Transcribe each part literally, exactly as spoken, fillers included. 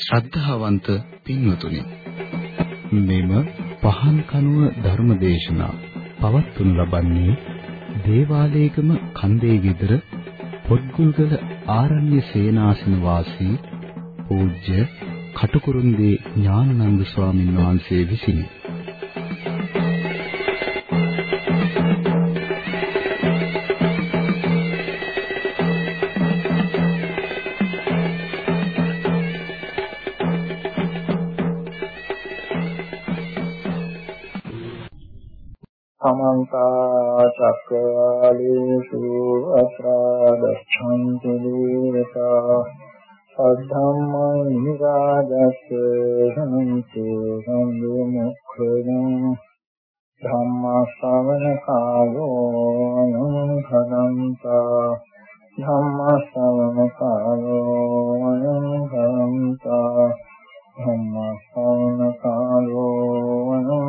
ශ්‍රද්ධාවන්ත පින්වතුනි, මෙම පහන් කනුව ධර්මදේශනා පවත්වනු ලබන්නේ දේවාලයේගම කන්දේ ගෙදර පොත්ගුල්ගල ආරණ්‍ය සේනාසන වාසී පූජ්‍ය කටුකුරුන්දී ඥානানন্দ ස්වාමීන් වහන්සේ විසිනි. समन्ता चक्रवालेषु अत्रागच्छन्ति देवता सद्धम्मं निराजस्य धनन्ति सन्मुखं धम्मश्रवणकालो अयं भदन्ता धम्मश्रवणकालो अयं भदन्ता धम्मश्रवणकालो अयं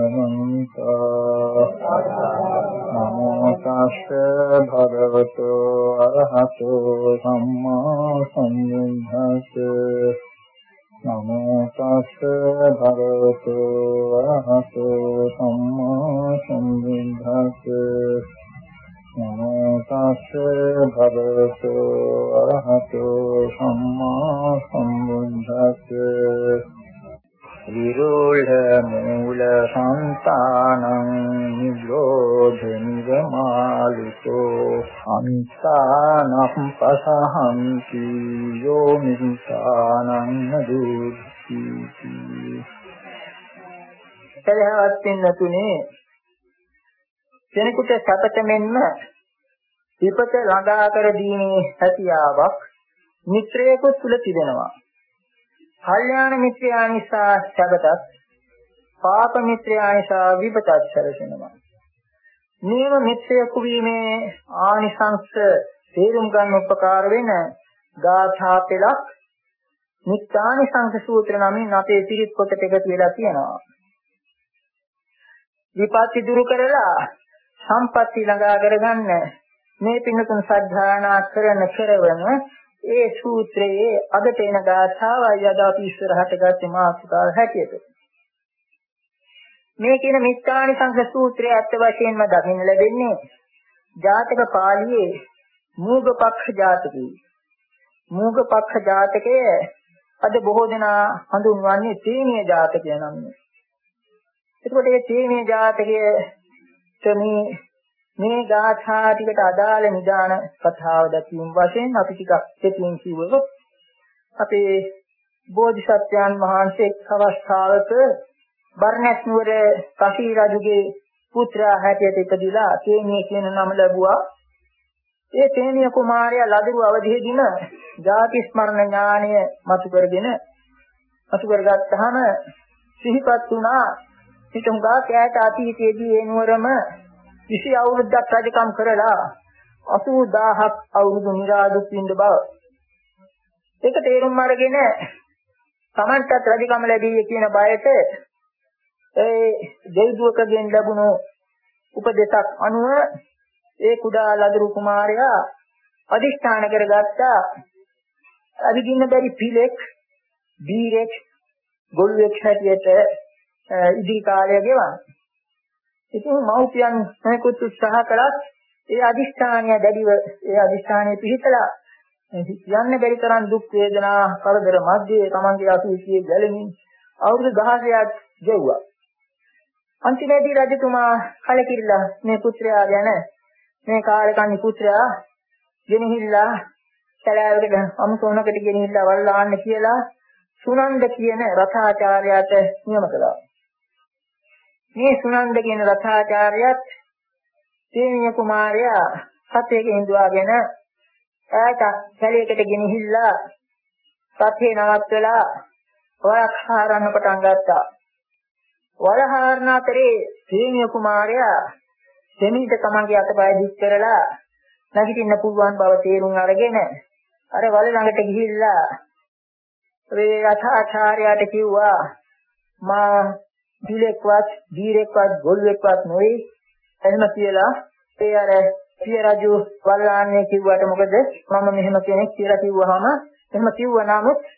भदन्ता नमो तस्से भगवतो अरहतो सम्मा सम्बुद्धस्से नमो तस्से भगवतो अरहतो सम्मा सम्बुद्धस्से नमो तस्से भगवतो अरहतो सम्मा सम्बुद्धस्से विरोध मूल संतानं निरोध निगमालितो अंतानं पसहन्ति योनिसानं नदुति සදහවත් පින්නතුනේ කෙනෙකුට සතත මෙන්ම විපත ළඟා කර දීමේ හැකියාවක් මිත්‍රයෙකුට තුල තිබෙනවා. කල්යාණ මිත්‍රයා නිසා සැපතත් පාප මිත්‍රයා නිසා විපතත් සැලසෙනවා. නියම මිත්‍රයෙකු වීමේ ආනිසංස තේරුම් ගන්න උපකාර වෙන ගාථා පෙළක් නිත්‍යානිසංස සූත්‍ර නමින් අපේ පිරිත් පොතට එකතු වෙලා තියෙනවා. විපත්ති දුරු කරලා සම්පatti ළඟා කරගන්න මේ පින්නතුන් සද්ධානා කරන කරවන ඒ සූත්‍රයේ අගට එන ගාථාවයි අද අපි ඉස්සරහට ගත්තේ මාතෘකාව හැටියට. මේ කියන මිත්‍යානිසංස සූත්‍රය අත් වශයෙන්ම දකින්න ලැබෙන්නේ ජාතක පාළියේ මූගපක්ඛ ජාතකයේ. මූගපක්ඛ ජාතකය අද බොහෝ දෙනා හඳුන්වන්නේ තේමීය ජාතකය නමින්. එතකොට මේ තේමීය ජාතකයේ මේ මේ ගාථා ටිකට අදාළ නිදාන කතාව දැකීම වශයෙන් අපි ටිකක් දෙකින් කිව්වොත් අපේ බෝධිසත්වයන් වහන්සේ එක් අවස්ථාවක බර්ණස් නුවර කසී රජුගේ පුත්‍රයා හැටියට ඉපදිලා තේමීය කියන නම ලැබුවා. ඒ තේමීය කුමාරයා ලදරු අවදීදීම ජාති ස්මරණ ඥානය මතු කරගෙන මතු කරගත්තාම සිහිපත් වුණා හිතුණා කෑට අතීතයේදී ඒ නුවරම විසි අවුරුද්දක් රජකම් කරලා අසූ දාහක් අවුරුදු නිරාදුක් විඳ බව. ඒක තේරුම් අරගෙන තමන්ටත් රජකම ලැබී කියන බයට ඒ දෙවිදුවකගෙන් ලැබුණු උපදේශක් අනුව ඒ කුඩා ලදරු කුමාරයා අධිෂ්ඨාන කරගත්තා අදින්න බැරි පිලෙක් බීරෙක් ගොළුෙක් හැටියට ඉදිරි කාලය ගෙවන්න. ඉතින් මව්පියන් මේකුත් උත්සාහ කළත් ඒ අදිෂ්ඨානය දැඩිව ඒ අදිෂ්ඨානයේ පිහිටලා යන්න බැරි තරම් දුක් වේදනා කරදර මැද්දේ තමන්ගේ අසුචියේ ගැලෙමින් අවුරුදු දහසක් ගෙවුවා. අන්තිමේදී රජතුමා කලකිරිලා මේ පුත්‍රයා ගැන මේ කාලකන්ණි පුත්‍රයා ගෙනහිල්ලා සැලෑවකට අමුසොනකට ගෙනහිල්ලා වල්ලාන්න කියලා සුනන්ද කියන රථාචාර්යයාට නියම කළා. මේ සුනන්ද කියන රථාචාර්යයත් තේමීය කුමාරයා සතේක ඉඳුවාගෙන ඈත කැලේකට ගෙනහිල්ලා සතේ නවත්තලා වලක් හරන්න පටන් ගත්තා. වල හරන අතරේ තේමීය කුමාරයා දෙමිට තමන්ගේ අතපය දික් කරලා නැගිටින්න පුළුවන් බව තේරුම් අරගෙන අර වල ළඟට ගිහිල්ලා ඒ රථාචාර්යයාට කිව්වා මා දිලෙක්වත් දීරෙක්වත් ගොල්ලෙක්වත් නොවේ එහෙම කියලා ඒ අර පිය රජු වල්ලාන්නේ කිව්වට මොකද මම මෙහෙම කෙනෙක් කියලා කිව්වහම එහෙම කිව්වා නමුත්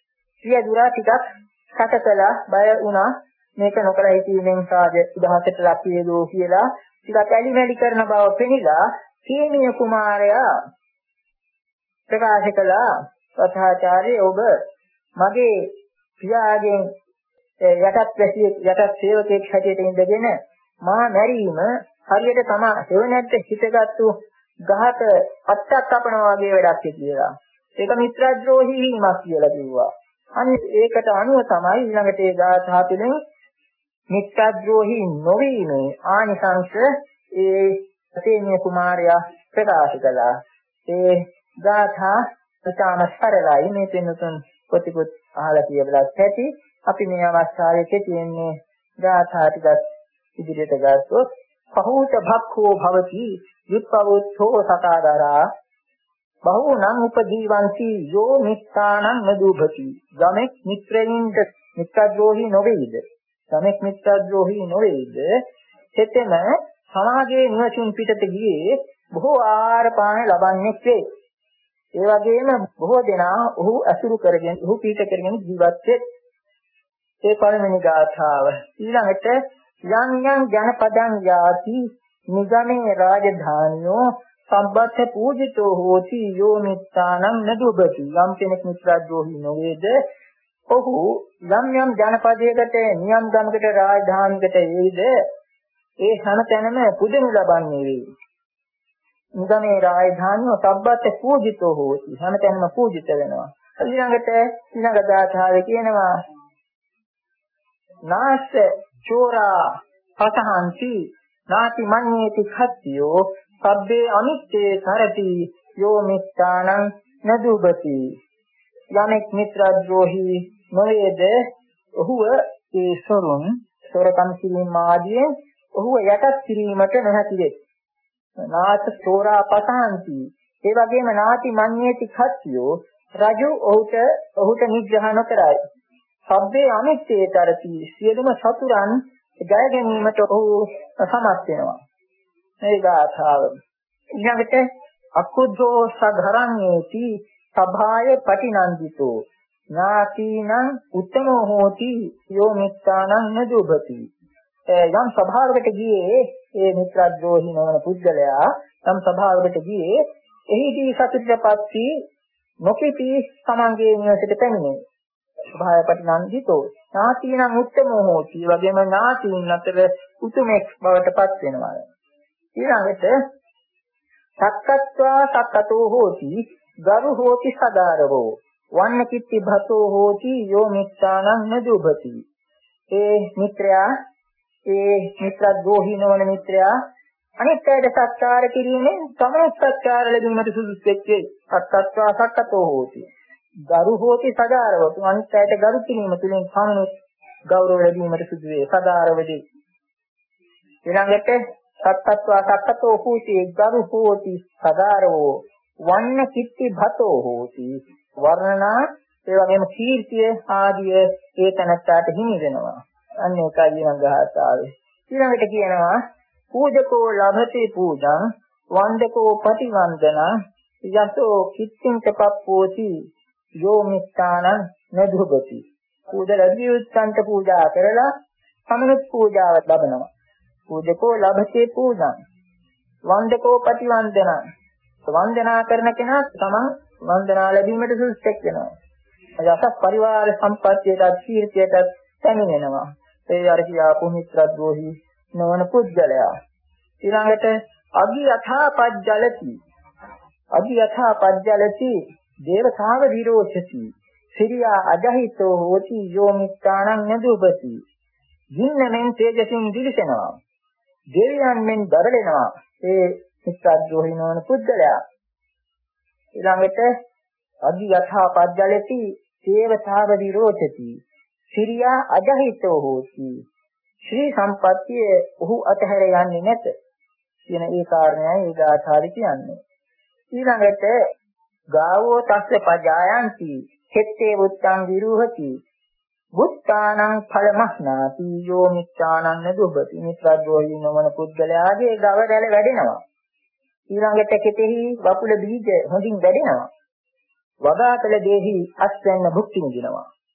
පියදුරා ටිකක් සැකසලා බය වුණා. මේක නොකර හිටීමෙන් සාජ උදහසට ලක් වේදෝ කියලා ටිකක් ඇලිමැලි කරන බව පෙනිලා සීමිය කුමාරයා ප්‍රකාශ කළා වතාචාර්ය ඔබ මගේ පියාගෙන් යටත් වැසියෙක් යටත් සේවකයෙක් හැටියට ඉඳගෙන මා මැරීම හරියට තමා සෙවණැද්ද හිතගත්තු ගහක අත්තක් කපනවා වගේ වැඩක් කියලා. ඒක මිත්‍රද්‍රෝහී වීමක් කියලා කිව්වා. අන්න ඒකට අනුව තමයි ඊළඟට ඒ ගාථා තුළින් මිත්‍රද්‍රෝහී නොවීමේ ආනිසංශ ඒ සේනිය කුමාරයා ප්‍රකාශ කළා. ඒ ගාථා ඉතාම සරලයි. මේ පින්නතුන් පොතිපොත් අහලා කියවලත් ඇති. අපි මේ අවස්ථාවේ කෙටින්නේ ගාථා ටිකක් ඉදිරියට ගත්තොත් පහූත භක්ඛෝ භවති විප්පවුත්තෝ සකාදරා බහූනං උපජීවಂತಿ යෝ මිත්තානං නදුභති. ගමෙක් මිත්‍රයින්ට මිත්‍රද්‍රෝහී නොවේද? ගමෙක් මිත්‍රද්‍රෝහී නොවේද? සෙතෙම සමාජයේ නිවසින් පිටත ගියේ බොහෝ ආහාර පාන ලබන්නේ වේ. ඒ වගේම බොහෝ දෙනා ඔහු අසුරු කරගෙන ඔහු පීඨ කරගෙන ජීවත් වේ. ඒ පළවෙනි ගාථාව. ඊළඟට යම් යම් ජනපදං යාති නිගමේ රාජධානියෝ සම්බත්ත පූජිතෝ හෝති යෝ මිත්තානං නදුබති. යම් කෙනෙක් මිත්‍රද්‍රෝහී නොවේද ඔහු යම් යම් ජනපදයකට නියම් ගමකට රාජධානියකට එයිද ඒ හැමතැනම පුදනු ලබන්නේ වේ. නිගමේ රාජධානියෝ සම්බත්ත පූජිතෝ හෝති. හැමතැනම පූජිත වෙනවා. ඊළඟට ඊළඟ ගාථාවේ කියනවා නාස්ස චෝරා පතහන්ති නාති මඤ්ඤේති khත්තියෝ සබ්බේ අමිත්තේ සරති යෝ මිත්තානං නදුබති. යමෙක් මිත්‍රද්‍රෝහී නොවේද ඔහුව ඒ සොරුන් සොරකම් කිරීම ආදී ඔහුව යටත් කිරීමට නොහැකි වේ. නාත චෝරා පතහන්ති ඒ වගේම නාති මඤ්ඤේති khත්තියෝ රජු ඔහුට ඔහුට නිග්‍රහ නොකරයි. සබ්බේ අමිත්තේ තරති සියලුම සතුරන් ජය ගැනීමට ඔහු සමත් වෙනවා. මේ ගාථාව. ඊළඟට අකුද්ධෝ සඝරන්නේති සභාය පටිනන්දිතෝ ඥාතිනං උත්තමෝ හෝති යෝ මිත්තානං නදුබති. යම් සභාවකට ගියේ ඒ මිත්‍රද්‍රෝහී නොවන පුද්ගලයා යම් සභාවකට ගියේ එහිදී සතුටටපත් වී නොකිපි තමන්ගේ නිවසට පැමිණේ. සභාය පටිනන්දිතෝ ඥාතිනං උත්තමෝ හෝති. වගේම ඥාතීන් අතර උතුමෙක් බවට පත් වෙනවා. ඊළඟට සක්කත්වා සක්කතෝ හෝති ගරු හෝති සදාරවෝ වන්න කිත්ති භතෝ හෝති යෝ මිත්තානං නදුබති. ඒ මිත්‍රයා ඒ මිත්‍රද්‍රෝහී නොවන මිත්‍රයා අනිත් අයට සත්කාර කිරීමෙන් තමනුත් සත්කාර ලැබීමට සුදුසු වෙච්චේ. සක්කත්වා සක්කතෝ හෝති ගරු හෝති සදාරවෝ අනිත් අයට ගරු කිරීම තුළින් තමනුත් ගෞරව ලැබීමට සුදුසු වේ. සදාරවදී ඊළඟට සත්තත්වා සත්තතෝ හෝති ගරු හෝති සදාරවෝ වන්න කිත්ති භතෝ හෝති වර්ණනා ඒ වගේම කීර්තිය ආදිය ඒ තනත්තාට හිමි වෙනවා. අන්න ඒකයි ඊළඟ ගාථාවේ. ඊළඟට කියනවා පූජකෝ ලභති පූජං වන්දකෝ පටිවන්දන යසෝ කිත්තිං තප්පෝති යෝ මිත්තානං නදුබති. පූජා ලැබියුත්තන්ට පූජා කරලා සමනුත් පූජාව ලබනවා. පූජකෝ ලභතේ පූජං වන්දකෝ පටිවන්දන වන්දනා කරන කෙනා තමන් වන්දනා ලැබීමට සුදුසුෙක් වෙනවා. යසස් පරිවාර සම්පත්තියට කීර්තියට පැමිණෙනවා. ඒ අර කියාපු මිත්‍රද්‍රෝහී නොවන පුද්ගලයා. ඊළඟට අගි යථා පජ්ජලති අගි යථා පජ්ජලති දේවතාව විරෝචති සිරියා අජහිතෝ හෝති යෝ මිත්තානං නදුබති. ජීන්නමෙන් තේජසින් දිලිසෙනවා. දෙවියන් මෙන් දරලෙනවා ඒ මිත්‍රද්‍රෝහී නොවන පුද්ගලයා. ඊළඟට අදි යථා පජ්ජලති දේවතාව විරෝචති සිරියා අජහිතෝ හෝති. ශ්‍රී සම්පත්තිය ඔහු අතහැර යන්නේ නැත කියන ඒ කාරණයයි ඒ ගාථාවේ කියන්නේ. ඊළඟට ගාවෝ තස්ස පජායන්ති චත්තේ වුත්තං විරුහති බුත්තානං ඵලමස්නාති යෝ මිත්‍යානං නදුබති. මිත්‍රද්‍රෝහී නොවන පුද්ගලයාගේ ගව දැල වැඩෙනවා. ඊළඟට කෙතෙහි වපුල බීජ හොඳින් වැඩෙනවා. වගාකල දෙහි අස්වැන්න භුක්ති විඳිනවා.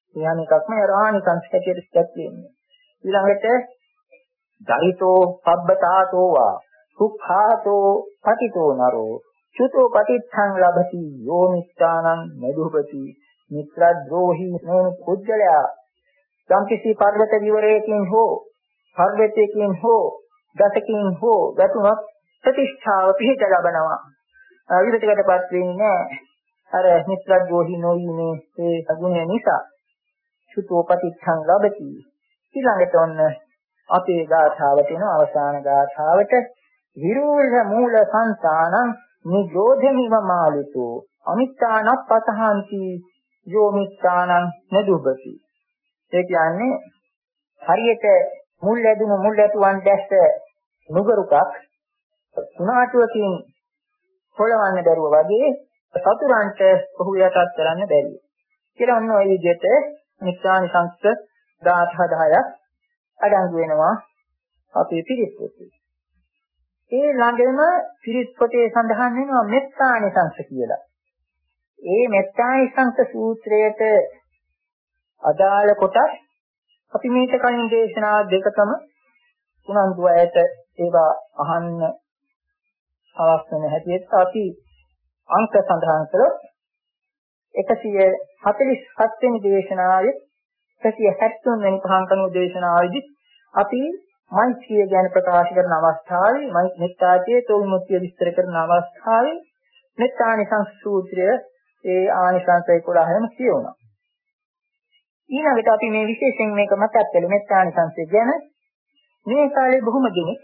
යන එකක්ම ආනිසංස හැටියට දැක්වෙන්නේ. ඊළඟට දරිතෝ පබ්බතාතෝ වා සුඛාතෝ පටිතෝ නරෝ චුතෝ පටිච්ඡං ලබති යෝ මිත්‍යානං නදුපති මිත්‍රද්‍රෝහී නෝන පුජ්ජලයා සම්පිසි පර්වත විවරයකින් හෝ පර්වතයකින් හෝ දසකින් හෝ ගතුනක් ප්‍රතිෂ්ඨාව පිහිට ලබනවා. විවිධකටපත් වෙන්නේ අර මිත්‍රද්‍රෝහී නොවීමේ ඒ ගුණය නිසා. චුතෝ පටිච්ඡං ලබති. ඊළඟට ඔන්න අපේ ගාථාවට එන අවසාන ගාථාවට විරූල මූල සංසානං නිරෝධමිව මාලිතෝ අමිත්‍යානක් පතහන්ති යෝ මිත්‍යානං නදුබති. ඒ කියන්නේ හරියට මුල් ඇදුණු මුල් ඇතුවන් දැස්ස නුගරුකක් තුනාටුවකින් පොළවන්න බැරුව වගේ සතුරන්ට ඔහු යටත් කරන්න බැරිය. කියලා ඔන්න ඔය විදිහට මිත්‍යානිසංස ගාථා දහයක් අඩංගු වෙනවා අපේ පිරිස් පොතේ. ඒ ළඟම පිරිස් පොතේ සඳහන් වෙනවා මෙත්තානිසංස කියලා. ඒ මෙත්තානිසංස සූත්‍රයට අදාළ කොටස් අපි මේක කලින් දේශනා දෙකකම උනන්දු අයට ඒවා අහන්න අවශ්‍ය වෙන හැටියට අපි අංක සඳහන් කළොත් එකසිය හතළිස් හත් වෙනි දේශනාවේ එකසිය හැත්තෑ තුන් වෙනි පහංකණු දේශනාවේදී අපි මෛත්‍රිය ගැන ප්‍රකාශ කරන අවස්ථාවේ මෙත්තාචේ තෝමුත්‍ය විස්තර කරන අවස්ථාවේ මෙත්තානිසංස සූත්‍රය ඒ ආනිසංස එකොළහම කියවනවා. ඊළඟට අපි මේ විශේෂයෙන් මේක මතක් කළේ මෙත්තානිසංසය ගැන මේ කාලේ බොහොම දෙනෙක්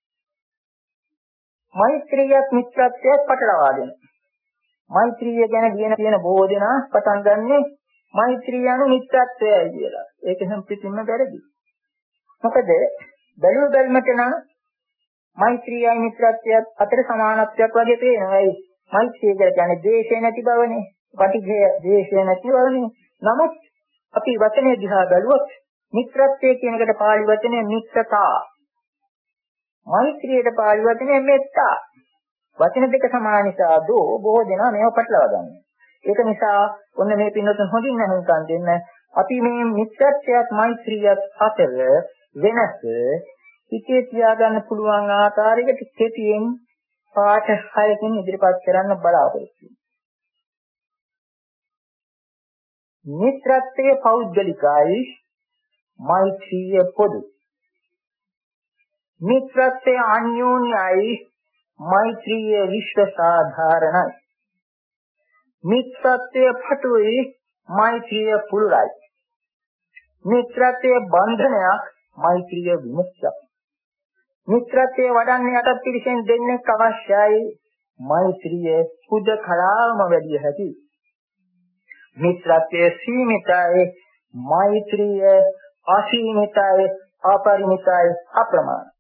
මෛත්‍රියත් මිත්‍රත්වයත් පටලවා දෙනවා. මෛත්‍රිය ගැන කියන තියෙන බොහෝ දෙනා පටන් ගන්නෙ මෛත්‍රිය anu මිත්‍රත්වයයි කියලා. ඒක හැම්පිටින්ම වැරදි. මොකද බැලුව බැලමට නම් මෛත්‍රියයි මිත්‍රත්වයත් අතර සමානත්වයක් වගේ පේනවා. ඒ මෛත්‍රිය කියන්නේ ද්වේෂය නැති බවනේ. පටිඝය ද්වේෂය නැති බවනේ. නමුත් අපි වචනේ දිහා බැලුවොත් මිත්‍රත්වය කියන එකට පාළි වචනේ මිත්‍රතා. මෛත්‍රියට පාළි වචනේ මෙත්තා. වචන දෙක සමාන නිසා දෝ බොහෝ දෙනා මේව පටලවා ගන්නවා. ඒක නිසා ඔන්න මේ පින්නතුන් හොඳින් අහුම්කම් දෙන්න. අපි මේ මිත්‍රත්වයත් මෛත්‍රියත් අතර වෙනස හිතේ තියාගන්න පුළුවන් ආකාරයකට කෙටියෙන් පාඩ හයකින් ඉදිරිපත් කරන්න බලාපොරොත්තු වෙනවා. මිත්‍රත්වයේ පෞද්ගලිකයි මෛත්‍රිය පොදු. මිත්‍රත්වයේ අන්‍යෝන්‍යයි මෛත්‍රිය විශ්ව සාධාරණයි. මිත්‍රත්වයේ පටුයි මෛත්‍රිය පුරුලයි. මිත්‍රත්වයේ බන්ධනයක් මෛත්‍රිය විමුක්තියක්. මිත්‍රත්වයේ වඩන්නේ යටත් පිළිසෙන් දෙන්නෙක් අවශ්‍යයි මෛත්‍රිය සුද කලාවම වැඩි හැටි. මිත්‍රත්වයේ සීමිතයි මෛත්‍රිය අසීමිතයි අපරිමිතයි අප්‍රමාණයි.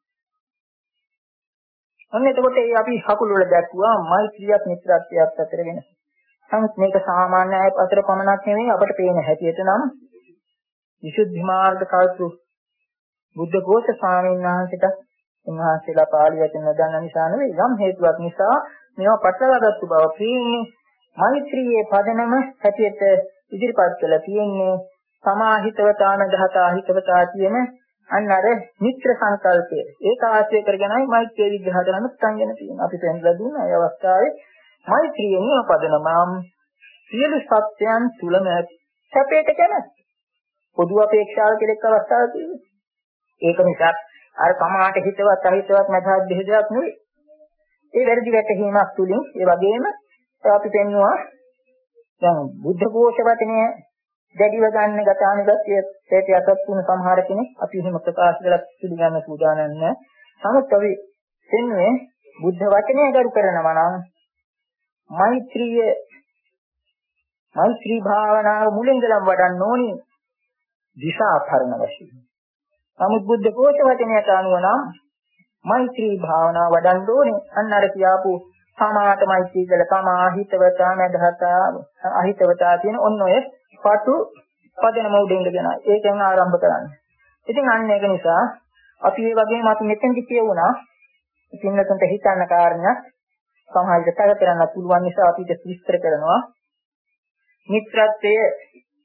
අන්න එතකොට ඒ අපි හකුළු වල දැක්වුවා මෛත්‍රියත් මිත්‍රත්වයත් අතර වෙනස. නමුත් මේක සාමාන්‍ය අය අතර පමණක් නෙවෙයි අපට පේන හැටියට නම් විසුද්ධි මාර්ග කල්පු බුද්ධ ഘോഷ ස්වාමීන් වහන්සේට උන්වහන්සේලා පාළි වචන නොදන්න නිසා නෙවෙයි යම් හේතුවක් නිසා මේවා පටලවාගත්තු බව පේන්නේ. මෛත්‍රියේ පදනම හැටියට ඉදිරිපත් කළා තියෙන්නේ සමාහිතවතාන දහතා හිතවතා කියන අන්න අර මිත්‍ර සංකල්පය. ඒක ආශ්‍රය කරගෙනයි මෛත්‍රිය විග්‍රහ කරන්න සංගෙන තියෙනවා. අපි පෙන්ලා දුන්නා ඒ අවස්ථාවේ මෛත්‍රියේ නියම පදනම සියලු සත්‍යයන් තුලම සැපයට කැමැත්ත. පොදු අපේක්ෂාව කියලා එක් අවස්ථාවක් තියෙනවා. ඒක නිසා අර සමාහට හිතවත් අහිතවත් මතහත් බෙහෙදයක් නෙවෙයි. ඒ වැරදි වැටහීමක් තුලින් ඒ වගේම අපි පෙන්නවා දැන් බුද්ධ ഘോഷ වචනය දැඩිව ගන්න ගතානුගතිය හේතු යටත් වුණ සමහර කෙනෙක් අපි එහෙම ප්‍රකාශ කරලා පිළිගන්න සූදානම් නැහැ. නමුත් අපි එන්නේ බුද්ධ වචනය ගරු කරනවා නම් මෛත්‍රිය මෛත්‍රී භාවනාව මුලින් ඉඳලම වඩන්න ඕනේ දිශාපරණ වශයෙන්. නමුත් බුද්ධ ഘോഷ වචනයට අනුව නම් මෛත්‍රී භාවනාව වඩන්න ඕනේ අන්න අර කියාපු සමාත මෛත්‍රී කියලා තමා හිතවතා මදහතා අහිතවතා කියන ඔන්න ඔය පටු පදනම උඩින් ඉඳගෙන ඒකෙන් ආරම්භ කරන්නේ. ඉතින් අන්න ඒක නිසා අපි මේ වගේම අපි මෙතෙන්දි කියවුණා ඉතින්නතන්ට හිතන්න කාරණා සමහර විට තව කරන්න පුළුවන් නිසා අපි ඒක විස්තර කරනවා. මිත්‍රත්වයේ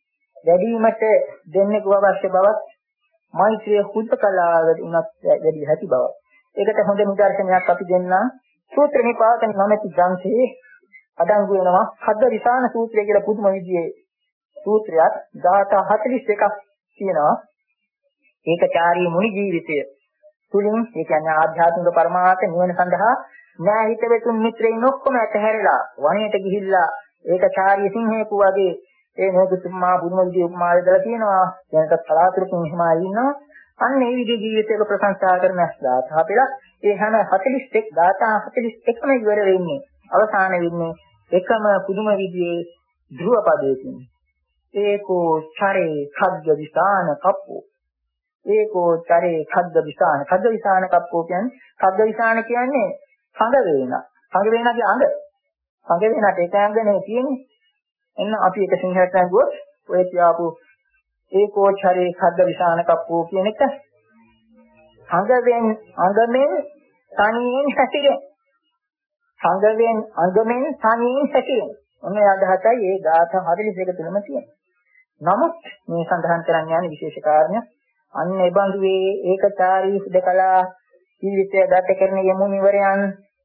වැඩිවීමට දෙන්නෙකු අවශ්‍ය බවත් මෛත්‍රිය හුදකලාවට උනත් වැඩි හැටි බව. ඒකට හොඳ නිදර්ශනයක් අපි දෙන්නා සූත්‍ර නිපාතන නැමැති ග්‍රන්ථයේ අඩංගු වෙනවා හද්ද විසාන සූත්‍රය කියලා පුදුම විදිහේ සූත්‍රයක් ධාතා හතළිස් එකක් තියෙනවා. ඒකචාරී මුනි ජීවිතය තුලින් ඒ කියන්නේ ආධ්‍යාත්මික පරමාර්ථ නිවන සඳහා න්‍යාය හිත වෙතුන් මිත්‍රයින් ඔක්කොම ඇතහැරලා වණයට ගිහිල්ලා ඒකචාරී සිංහෙකු වගේ ඒ නෝදුතුමා බුදුම විදිහේ උපමා දෙලා තියෙනවා. දැනට කලාතුරකින් එහෙම ආයි ඉන්නවා. අන්න ඒ විදිහේ ජීවිතයක ප්‍රශංසා කරන ධාතා පෙළ ඒ හැම හතළිස් එක් ධාතා හතළිස් එකම ඉවර වෙන්නේ අවසාන වෙන්නේ එකම පුදුම විදිහේ ධ්‍රුව පදයකින්. ඒකෝ චරේ khadga විසාන කප්පෝ ඒකෝ චරේ khadga විසාන khadga විසාන කප්පෝ කියන්නේ khadga විසාන කියන්නේ සංග වේන සංග වේනගේ අඟ සංග වේනට ඒක අඟනේ තියෙන්නේ. එන්න අපි එක සිංහලට ගියොත් ඔය කියාපු ඒකෝ චරේ khadga විසාන කප්පෝ කියන එක සංගවෙන් අඟමෙන් තනියෙන් හැසිරෙන සංගවෙන් අඟමෙන් තනියෙන් හැසිරෙන ඔන්න අදහසයි ඒ ධාතා හතළිස් එක තුනම තියෙනවා. නමුත් මේ සඳහන් කරන්න යන විශේෂ කාරණය අන්න ඒ බඳුවේ ඒකචාරී සුදකලා ජීවිතය ගත කරන යමු නිවරයන්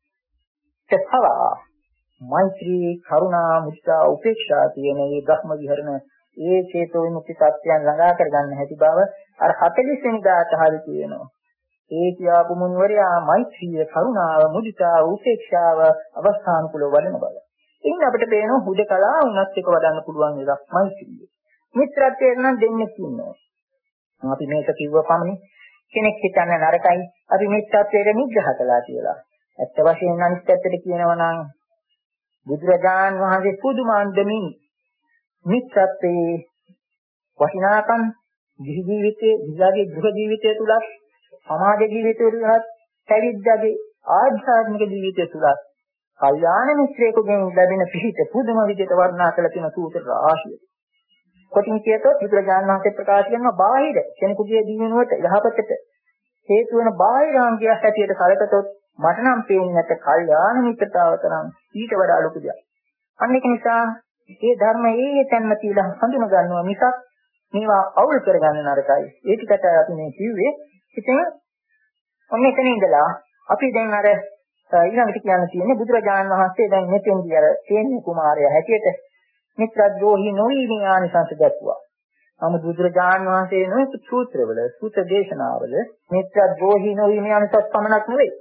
තස්වා මෛත්‍රී කරුණා මුදිතා උපේක්ෂා කියන මේ ධර්ම විහරණ ඒ චේතෝ විමුක්ති සත්‍යයන් ළඟා කරගන්න හැටි බව අර හතළිස් වෙනි ධාතාවේ තියෙනවා. ඒ කියාපු මුනිවරයා මෛත්‍රිය කරුණාව මුදිතා උපේක්ෂාව අවස්ථානුකූලව වඩන බව. ඉතින් අපිට පේන හුදකලා උනත් එක වඩන්න පුළුවන් එකක් මෛත්‍රිය. මිත්‍රත්වයෙන් නම් දෙන්නේ ඉන්නවා. අපි මේක කිව්ව පමණින් කෙනෙක් හිතන්න නරකයි අපි මිත්‍රත්වයට නිග්‍රහ කළා කියලා. ඇත්ත වශයෙන්ම අනිත් පැත්තට කියනවා නම් බුදුරජාන් වහන්සේ පුදුමාන්දමින් මිත්‍රත්වයේ වටිනාකම් ගිහි ජීවිතයේ විද්‍යාවේ ගෘහ ජීවිතය තුල සමාජ ජීවිතය තුල පැවිද්දගේ ආධ්‍යාත්මික ජීවිතය තුල කල්යාණ මිත්‍රයෙකුගෙන් ලැබෙන පිහිට පුදුම විදිහට වර්ණනා කළ තියෙන සූත්‍ර රාශිය. කොටින් කියතොත් බුදුරජාණන් වහන්සේ ප්‍රකාශ කරනවා බාහිර කෙනෙකුගේ දිනුවට යහපතට හේතු වෙන බාහිරාංගයක් හැටියට කලකතොත් මට නම් පේන්නේ නැත කල්යාණ මිත්‍රතාව තරම් ඊට වඩා ලොකු දෙයක්. අන්න ඒක නිසා මේ ධර්මයේ තැන්ම තියලා හඳුන ගන්නවා මිසක් මේවා අවුල් කරගන්න නරකයි. ඒ ටිකට අපි මේ කිව්වේ. ඉතින් ඔන්න එතන ඉඳලා අපි දැන් අර ඊළඟට කියන්න තියෙන්නේ බුදුරජාණන් වහන්සේ දැන් මෙතෙන්දී අර තේන්නේ කුමාරයා හැටියට මිත්‍රද්‍රෝහී නොවීමේ ආනිසංස දක්වනවා. නමුත් බුදුරජාණන් වහන්සේ නොයෙක් සූත්‍රවල සූත්‍ර දේශනාවල මිත්‍රද්‍රෝහී නොවීමේ ආනිසංස පමණක් නෙවෙයි.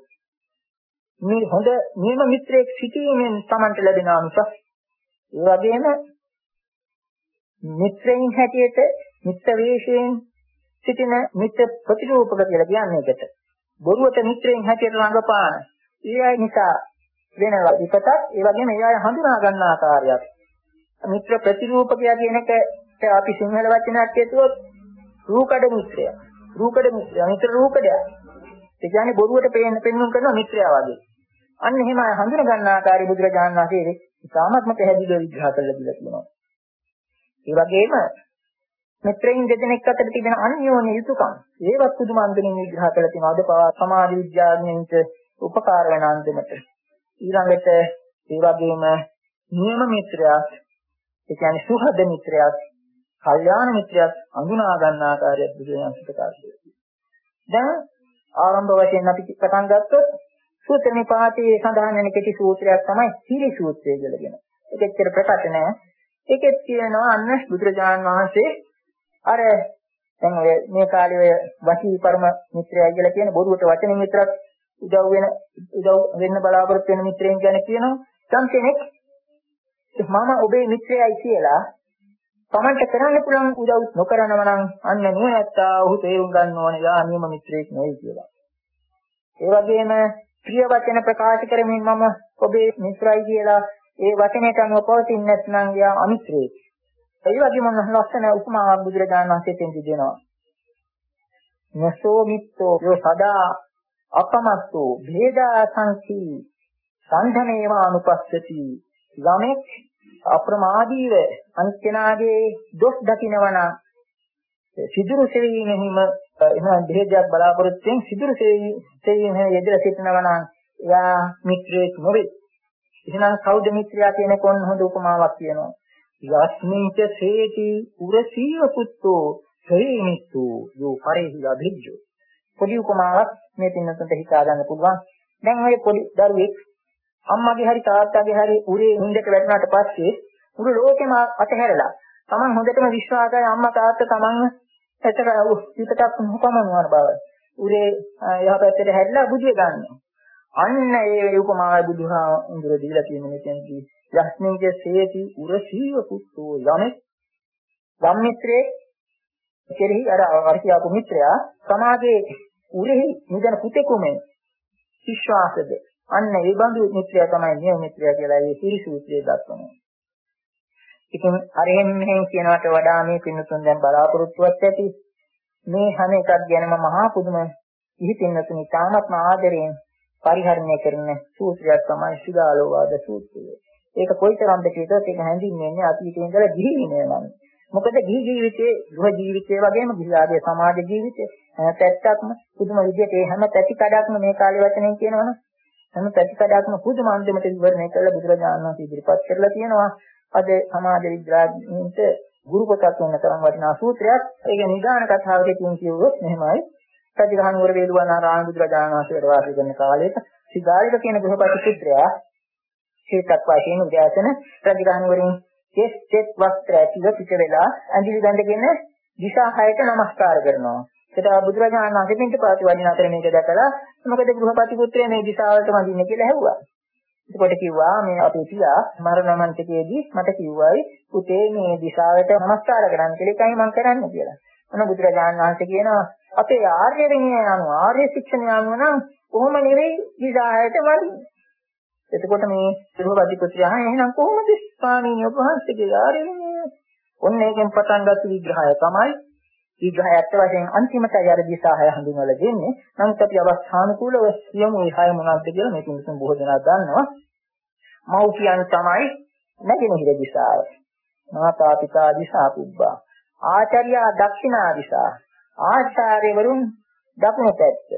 මේ හොඳ නියම මිත්‍රයෙක් සිටීමෙන් Tamanට ලැබෙන ආනිසංස ඒ වගේම මිත්‍රයින් හැටියට මිත්‍ර වේශයෙන් සිටින මිත්‍ර ප්‍රතිරූපක කියලා කියන්නේ ඒකට. බොරුවට මිත්‍රයින් හැටියට රඟපාන. ඒ අය නිසා වෙනවා විපතක් ඒ වගේම ඒ අය හඳුනා ගන්න ආකාරයක්. මිත්‍ර ප්‍රතිරූපකයා කියන එක අපි සිංහල වචනයක් කියතොත් රූකඩ මිත්‍රය. රූකඩ මිත්‍රය. මිත්‍ර රූකඩය. ඒ කියන්නේ බොරුවට පේන්න පෙන්නුම් කරන මිත්‍රයා වගේ. අන්න එහෙම හඳුනා ගන්න ආකාරය බුදුරජාණන් වහන්සේ ඉතාමත්ම පැහැදිලිව විග්‍රහ කරලා දීලා තියෙනවා. ඒ වගේම මිත්‍රයින් දෙදෙනෙක් අතර තිබෙන අන්‍යෝන්‍ය යුතුයකම් ඒවත් පුදුමන්තරින් විග්‍රහ කරලා තියෙනවා. අද පවා සමාජ විද්‍යාඥයන්ට උපකාර වෙන අන්දමට. ඊළඟට ඒ වගේම නියම මිත්‍රයා ඒ කියන්නේ සුහද මිත්‍රයා, කල්යාණ මිත්‍රයා අඳුනා ගන්න ආකාරය බුදුන් ප්‍රකාශ කරනවා. දැන් ආරම්භ වශයෙන් අපි පටන් ගත්තොත් සූත්‍ර නිපාතයේ සඳහන් වෙන කෙටි සූත්‍රයක් තමයි සීල සූත්‍රය කියලා කියන. ඒකෙච්චර ප්‍රකට නෑ. ඒකෙත් කියනවා අන්න බුදුරජාණන් වහන්සේ අර දැන් ඔය මේ කාලේ ඔය වශී පරම මිත්‍රයයි කියලා කියන බොරුවට වචනින් විතරක් උදව් වෙන උදව් වෙන්න බලාපොරොත්තු වෙන මිත්‍රයන් ගැන කියනවා. සම් කෙනෙක් මම ඔබේ මිත්‍රයයි කියලා තමන්ට කරන්න පුළුවන් උදව් නොකරනව නම් අන්න නුවණැත්තා ඔහු තේරුම් ගන්න ඕනේ යා නියම මිත්‍රයෙක් නෙවෙයි කියලා. ඒ වගේම ප්‍රිය වචන ප්‍රකාශ කරමින් මම ඔබේ මිත්‍රයි කියලා ඒ වචනයට අනුව පවතින්නේ නැත්නම් යා අමිත්‍රයෙක්. ඒ වගේම ලස්සන උපමාවක් බුදුරජාණන් වහන්සේ දෙන්නේ දෙනවා. නසෝ මිත්තෝ යෝ සදා අපමස්සෝ භේදා සංඛී සංධනේව අනුපස්සති. ළමෙක් අප්‍රමාදීව අන්තිනාගේ දොස් දකින්නවනම් සිදුරු සෙවීමෙහිම එහෙනම් බෙහෙදයක් බලාපොරොත්තු වෙන සිදුරු සෙවීම යෙදලා සිටිනවා නම් එයා මිත්‍රයෙක් නොවේ. එහෙනම් කවුද මිත්‍රයා කියන කොන් හොඳ උපමාවක් කියනවා. යස්මින්ච සේති උරසීව පුත්තෝ හේමිතු යෝ පරිහිලා බිජ්ජෝ. පොඩි උපමාවක් මේ පින්නතුන්ට හිතා ගන්න පුළුවන්. දැන් ඔය පොඩි දරුවෙක් අම්මගේ හරි තාත්තගේ හරි උරේ නිින්දට වැටුණාට පස්සේ මුළු ලෝකෙම අතහැරලා තමන් හොඳටම විශ්වාසයි අම්මා තාත්තා තමන්ව ඇතර පිටටක් මොකමනවා බව. උරේ යහපැත්තට හැරිලා බුදිය ගන්නවා. අන්න ඒ උපමාවයි බුදුහාමුදුර දීලා තියෙන මෙතනදී යස්මින්ජ සේති උරසීව පුත්තෝ යමෙක් ධම් මිත්‍රේ කෙරෙහි අර අර්ථියාපු මිත්‍රයා සමාජයේ උරෙහි නිදන පුතෙකුමෙන් විශ්වාසද අන්න ඒ බඳු මිත්‍රයා තමයි නිය මිත්‍රයා කියලා ඒ සිරි සූත්‍රයේ දක්වනවා. ඉතින් අරහෙන් මෙහෙන් කියනවට වඩා මේ පින්නතුන් දැන් බලාපොරොත්තුවක් ඇති මේ හැම එකක් ගැනම මහා පුදුම ඉහි පින්නතුනි තාමත්ම ආදරයෙන් පරිහරණය කරන සූත්‍රයක් තමයි සිගාලෝවාද සූත්‍රය. ඒක කොයිතරම්ද කියතොත් ඒක හැඳින්වෙන්නේ අතීතයේ ඉඳලා ගිහි වෙනවා. මොකද ගිහි ජීවිතයේ ගෘහ ජීවිතයේ වගේම ගිහිලාගේ සමාජ ජීවිතයේ හැම පැත්තක්ම පුදුම විදිහට ඒ හැම පැති කඩක්ම මේ කාලේ වචනෙන් කියනවනේ හැම පැති කඩක්ම පුදුම අන්දමට විවරණය කරලා බුදුරජාණන් වහන්සේ ඉදිරිපත් කරලා තියෙනවා. අද සමාජ විද්‍යාඥයන්ට ගුරු පොතක් වෙන තරම් වටිනා සූත්‍රයක්. ඒක නිදාන කතාවකදී කියන කිව්වොත් මෙහෙමයි. සතිගහන වර වේළුවනාරාම බුදුරජාණන් වහන්සේ වාසය කරන කාලයක සිගාලික කියන ගෘහපති පුත්‍රයා ශීතක් වශයෙන් උදෑසන සතිගහන වරින් කෙස් කෙස් වස්ත්‍ර ඇතිව පිට වෙලා ඇඳිලි ගඳගෙන දිශා හයට නමස්කාර කරනවා. ඒකට බුදුරජාණන් වහන්සේ පිට පාති වදින අතර මේක දැකලා මොකද ගෘහපති පුත්‍රයා මේ දිශාවට වදින්නේ කියලා ඇහුවා. එතකොට කිව්වා මේ අපේ පියා මරණ මන්ත්‍රකයේදී මට කිව්වයි පුතේ මේ දිශාවට නමස්කාර කරන්න කියලා එකයි මම කරන්න කියලා. මොන බුදුරජාණන් වහන්සේ කියනවා අපේ ආර්ය විනය අනුව ආර්ය ශික්ෂණය අනුව නම් කොහොම නෙවෙයි දිශාවට වදින්නේ. එතකොට මේ ගෘහපති පුත්‍රයා එහෙනම් කොහොමද ස්වාමීන් වහන්සේගේ ආර්ය විනය? ඔන්න ඒකෙන් පටන් ගත්ත විග්‍රහය තමයි විග්‍රහය ඇත්ත වශයෙන් අන්තිමට යර දිශාය හඳුන්වලා දෙන්නේ. නමුත් අපි අවස්ථානුකූලව කියමු ඒ හය මොනවද කියලා මේක මුලින්ම බොහෝ දෙනා දන්නවා. මෞඛ්‍යයන් තමයි නැගෙනහිර දිශාව. මාතා පිතා දිශා පුබ්බා. ආචාර්යා දක්ෂිනා දිශා. ආචාර්යවරුන් දකුණු පැත්ත.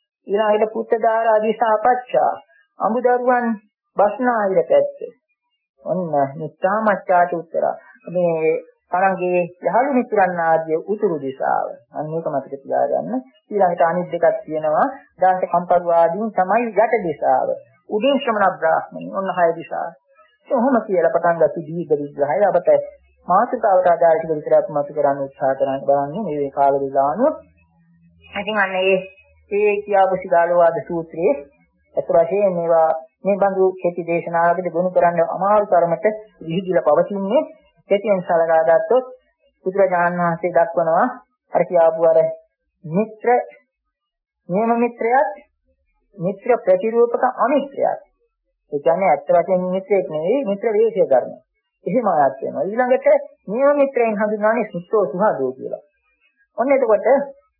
ඊළඟට පුත්තදාරා දිශා පච්චා. අඹදරුවන් බස්නාහිර පැත්ත. ඔන්න නිත්තාමච්චාට උත්තරා. මේ තරංගේ යහළු මිතුරන් ආදී උතුරු දිශාව. අන්න ඒක මතක තියාගන්න. ඊළඟට අනිත් දෙකක් තියෙනවා. දාන්ත කම්පරු ආදීන් තමයි යට දිශාව. උදින් ශ්‍රමණ බ්‍රාහ්මණය. ඔන්න හය දිශාව. කොහොම කියලා පටන් ගත්ත දීර්ඝ විග්‍රහය අපට මාතෘකාවට ආදාළ ටික විතරක් මතක කරගන්න උත්සාහ කරන්න බලන්නේ මේ කාල විලානුව. ඉතින් අන්න ඒ ඒ කියාපු සිගාලෝවාද සූත්‍රයේ අත වශයෙන් මේවා මේ බඳු කෙටි දේශනාවකදී ගොනු කරන්න අමාරු තරමට විහිදිලා පවතින්නේ. කෙටියෙන් සලකා ගත්තොත් බුදුරජාණන් වහන්සේ දක්වනවා අර කියාපු අර මිත්‍ර නියම මිත්‍රයත් මිත්‍ර ප්‍රතිරූපක අමිත්‍රයත්. ඒ කියන්නේ ඇත්ත වශයෙන්ම මිත්‍රෙක් නෙවෙයි මිත්‍ර වේශය ගන්න. එහෙම ආයත් වෙනවා. ඊළඟට නියම මිත්‍රයන් හඳුන්වන්නේ සුත්තෝ සුහදෝ කියලා. ඔන්න එතකොට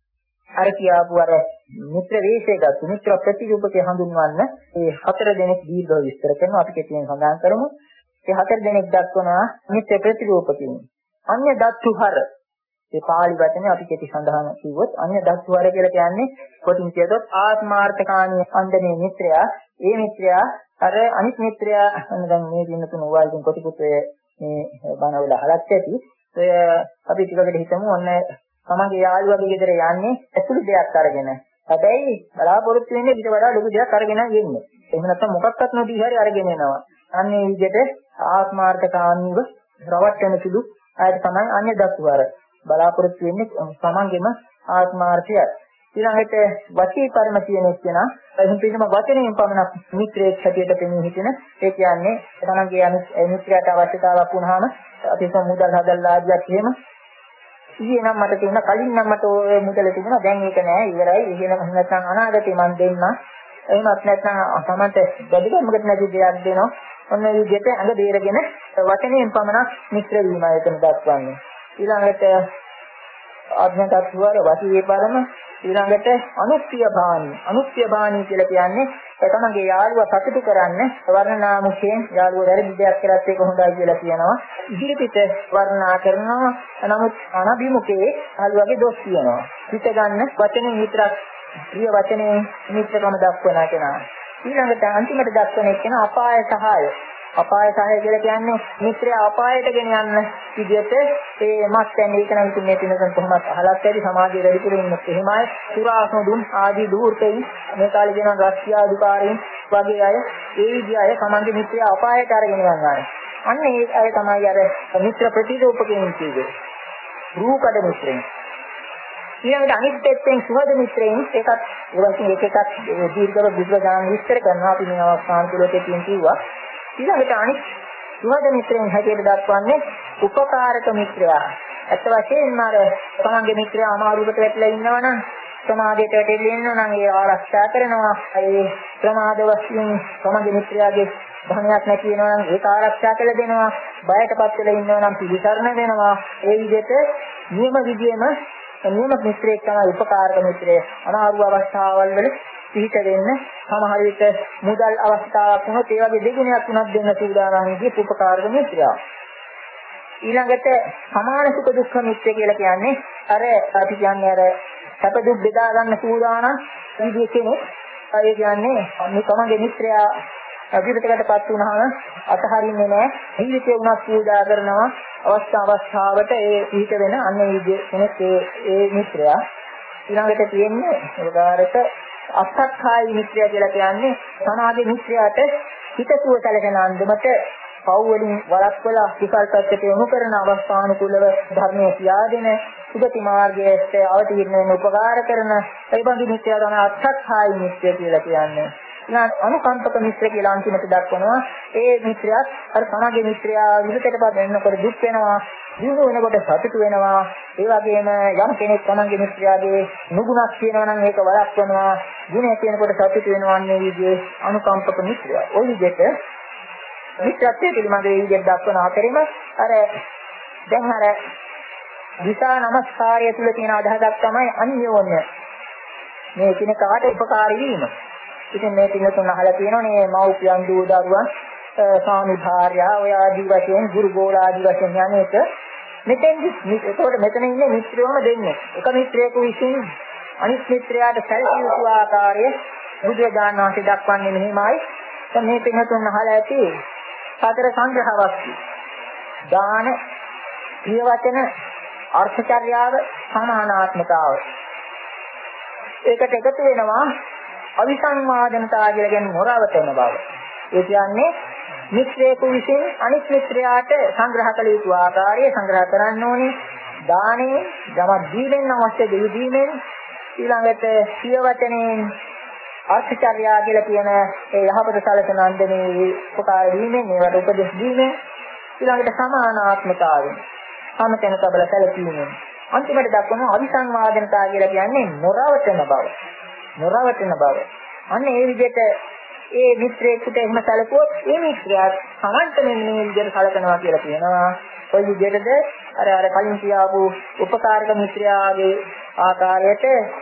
අර කියාපු අර මිත්‍ර වේශයකට මිත්‍ර ප්‍රතිරූපකේ හඳුන්වන්න මේ හතර දෙනෙක් දීර්ඝව විස්තර කරනවා. අපි කෙටියෙන් සඳහන් කරමු. ඒ හතර දෙනෙක් දක්වනවා මිත්‍ර ප්‍රතිරූපකින්. අන්‍ය දත්තුහර. ඒ පාළි වචනේ අපි කෙටි සඳහන් කිව්වොත් අන්‍ය දත්තුහර කියලා කියන්නේ කොටින් කියතොත් ආත්මාර්ථකාමී අන්දනේ මිත්‍රයා. ඒ මිත්‍රයා අර අනිත් මිත්‍රයා දැන් මේ දින තුන උවාල්කින් කොටි පුත්‍රයේ මේ බණවල අහලත් ඇති. ඔය අපි ටිකකට හිතමු ඔන්න තමන්ගේ යාළුවාගේ ගෙදර යන්නේ ඇතුළු දෙයක් අරගෙන. හැබැයි බලාපොරොත්තු වෙන්නේ ඊට වඩා ලොකු දෙයක් අරගෙන යන්නේ. එහෙම නැත්නම් මොකක්වත් නොදී හරි අරගෙන එනවා. අන්න ඒ විදිහට ආත්මාර්ථකාමීව රවට්ටන සුළු ආයත තමයි අන්‍ය දත්වර. බලාපොරොත්තු වෙන්නේ තමන්ගේම ආත්මාර්ථය. ඊළඟට වචී කර්ම කියන එක නා එහෙන් පිළිම වචනයෙන් පමණක් මිත්‍රයෙක් හැටියට පෙනී හිටින ඒ කියන්නේ තමන්ගේ මිත්‍රයාට අවශ්‍යතාවක් වුණාම අපි සමුදල් හදලා ආදියක් එහෙම ඊයේ නම් මට තිබුණා කලින් නම් මට ඔය මුදල තිබුණා දැන් ඒක නෑ ඉවරයි එහෙම නැත්නම් අනාගතේ මම දෙන්න එහෙමත් නැත්නම් තමන්ට බැදිගමකට නැති දෙයක් දෙනවා ඔන්න ඒ විදිහට අඟ බේරගෙන වචනයෙන් පමණක් මිත්‍ර වීම එතන දක්වන්නේ ඊළඟට ආඥාතත්වර වචී පරම ඊළඟට අනුත්‍ය භාණි අනුත්‍ය භාණි කියලා කියන්නේ තමන්ගේ යාළුවා සතුටු කරන්න වර්ණනාමුඛයෙන් යාළුවා වැරදි දෙයක් කරත් ඒක හොඳයි කියලා කියනවා ඉදිරිපිට වර්ණනා කරනවා නමුත් අනභිමුඛයේ යාළුවාගේ දොස් කියනවා පිට ගන්න වචනේ විතරක් ප්‍රිය වචනේ මිත්‍රකම දක්වන කෙනා ඊළඟට අන්තිමට දක්වන එක අපාය සහාය අපාය සහය කියලා කියන්නේ මිත්‍රය අපායට ගෙන යන්න විදිහට ඒ මත්යන් ඒක නම් ඉතින් මේ පිනසන් කොහොමද අහලත් ඇති සමාජයේ වැඩිපුර ඉන්නත් එහෙමයි සුරාසොඳුන් ආදී දූර්තයින් මේ කාලේ කියන රස්තියා අධිකාරීන් වගේ අය ඒ විදිහ අය සමාජයේ මිත්‍රය අපායට අරගෙන යනවා අන්න ඒ අය තමයි අර මිත්‍ර ප්‍රතිරූපකයන් කියන්නේ රූකඩ මිත්‍රයන් ඊළඟට අනිත් පැත්තෙන් සුහද මිත්‍රයන් ඒකත් ඒවා එක එකක් දීර්ඝව බුද්ධ විස්තර කරනවා අපි මේ අවස්ථාන් තුලදී කියනවා ඊළඟට අනිත් සුහද මිත්‍රයන් හැටියට දක්වන්නේ උපකාරක මිත්‍රයා. අත් වශයෙන්ම අර තමන්ගේ මිත්‍රයා අමාරුවට වැටලා ඉන්නවනම් සමාජයට වැටෙලා ඉන්නවනම් ඒ ආරක්ෂා කරනවා. ඒ ප්‍රමාද වශයෙන් තමන්ගේ මිත්‍රයාගේ ධනයක් නැති වෙනවා නම් ඒක ආරක්ෂා කළ දෙනවා. බයටපත් වෙලා ඉන්නවනම් පිළිසරණ දෙනවා. ඒ විදිහට නියම විදියෙම නියම මිත්‍රයෙක් තමයි උපකාරක මිත්‍රය. අනාරු අවස්ථාවල් වල පිහිට වෙන්න සමහර විට මුදල් අවස්ථාවක් වුණොත් ඒ වගේ දෙගුණයක් තුනක් දෙන්න සූදානම් විදිහේ උපකාරක මිත්‍රයා. ඊළඟට සමාන සුඛ දුක්ඛ මිත්‍රය කියලා කියන්නේ අර අපි කියන්නේ අර සැප දුක් බෙදා ගන්න සූදානම් විදිහේ කෙනෙක්. ඒ කියන්නේ මේ තමන්ගේ මිත්‍රයා අභිපතකටපත් වුණාම අතහරින්නේ නැහැ. ජීවිතේ උනත් පූජා කරනවා අවස්ථාව අවස්ථාවට ඒ පිහිට වෙන අන්න ඒ විදිහේ කෙනෙක් ඒ ඒ මිත්‍රයා. ඊළඟට තියෙන්නේ උදාහරණයක් අසත්කායි මිත්‍රය කියලා කියන්නේ සමාජයේ මිත්‍රයාට හිතසුව සැලකෙන අන්දමට පව් වලින් වළක්වලා කුසල් පැත්තට යොමු කරන අවස්ථානුකූලව ධර්මයේ කියාදෙන සුගති මාර්ගයට අවතීර්ණ වෙන උපකාර කරන ඒ බඳු මිත්‍රයා තමයි අසත්කායි මිත්‍රය කියලා කියන්නේ. ඊළඟ අනුකම්පක මිත්‍ර කියලා අන්තිමට දක්වනවා. ඒ මිත්‍රයාත් අර සමාජයේ මිත්‍රයා විවිධකටපත් වෙනකොට දුක් වෙනවා. දිනු වෙනකොට සතුටු වෙනවා. ඒ වගේම යම් කෙනෙක් තමන්ගේ මිත්‍රයාගේ නුගුණක් කියනවා නම් ඒක වළක්වනවා. ගුණය කියනකොට සතුටු වෙනවා මේ විදිහේ අනුකම්පක මිත්‍රයා. ওই විදිහට මිත්‍රත්වයේ පිළිබඳ මේ විදිහට දක්වන අතරින්ම අර දැන් අර විසා නමස්කාරය තුල තියෙන අදහසක් තමයි අන්‍යෝන්‍ය. මේ කිනකාට උපකාරී වීම. ඉතින් මේ පින්නතුන් අහලා තියෙනවනේ මව්පියන් දූ දරුවන් ස්වාමි භාර්යා ඔය ආදී වශයෙන් ගුරු ගෝල ආදී වශයෙන් යන්නේක මෙතෙන්දි ඒකට මෙතන ඉන්නේ මිත්‍රයෝම දෙන්නේ එක මිත්‍රයෙකු විසින් අනිත් මිත්‍රයාට සැලකිය යුතු ආකාරය බුදුරජාණන් වහන්සේ දක්වන්නේ මෙහිමයි. දැන් මේ පින්නතුන් අහලා ඇති සතර සංග්‍රහ වස්තු දාන ප්‍රිය වචන අර්ථචර්යාව සමානාත්මතාව ඒකට එකතු වෙනවා අවිසංවාදනතාව කියලා කියන්නේ මොරවතන බව. ඒ කියන්නේ මිත්‍රයෙකු විසින් අනිත් මිත්‍රයාට සංග්‍රහ කළ යුතු ආකාරය සංග්‍රහ කරන්න ඕනේ. දානේ, යමක් දීමෙන් අවශ්‍ය දෙය දීමෙන් ඊළඟට සිය වචනෙන් අර්ථචර්යා කියලා කියන ඒ යහපත සැලසෙන අන්දමේ උපකාර දීමෙන් ඒවට උපදෙස් දීමෙන් ඊළඟට සමානාත්මතාවයෙන් සමතන තබල සැලකීමෙන් අන්තිමට දක්වන අවිසංවාදනතාව කියලා කියන්නේ නොරවටන බව. නොරවටන බව. අන්න ඒ විදිහට ඒ මිත්‍රයෙකුට එහෙම සැලකුවොත් ඒ මිත්‍රයා සමන්ත මෙන්න මේ විදිහට සැලකනවා කියලා කියනවා. ඔය විදිහටද අර අර කලින් කියාපු උපකාරක මිත්‍රයාගේ ආකාරයට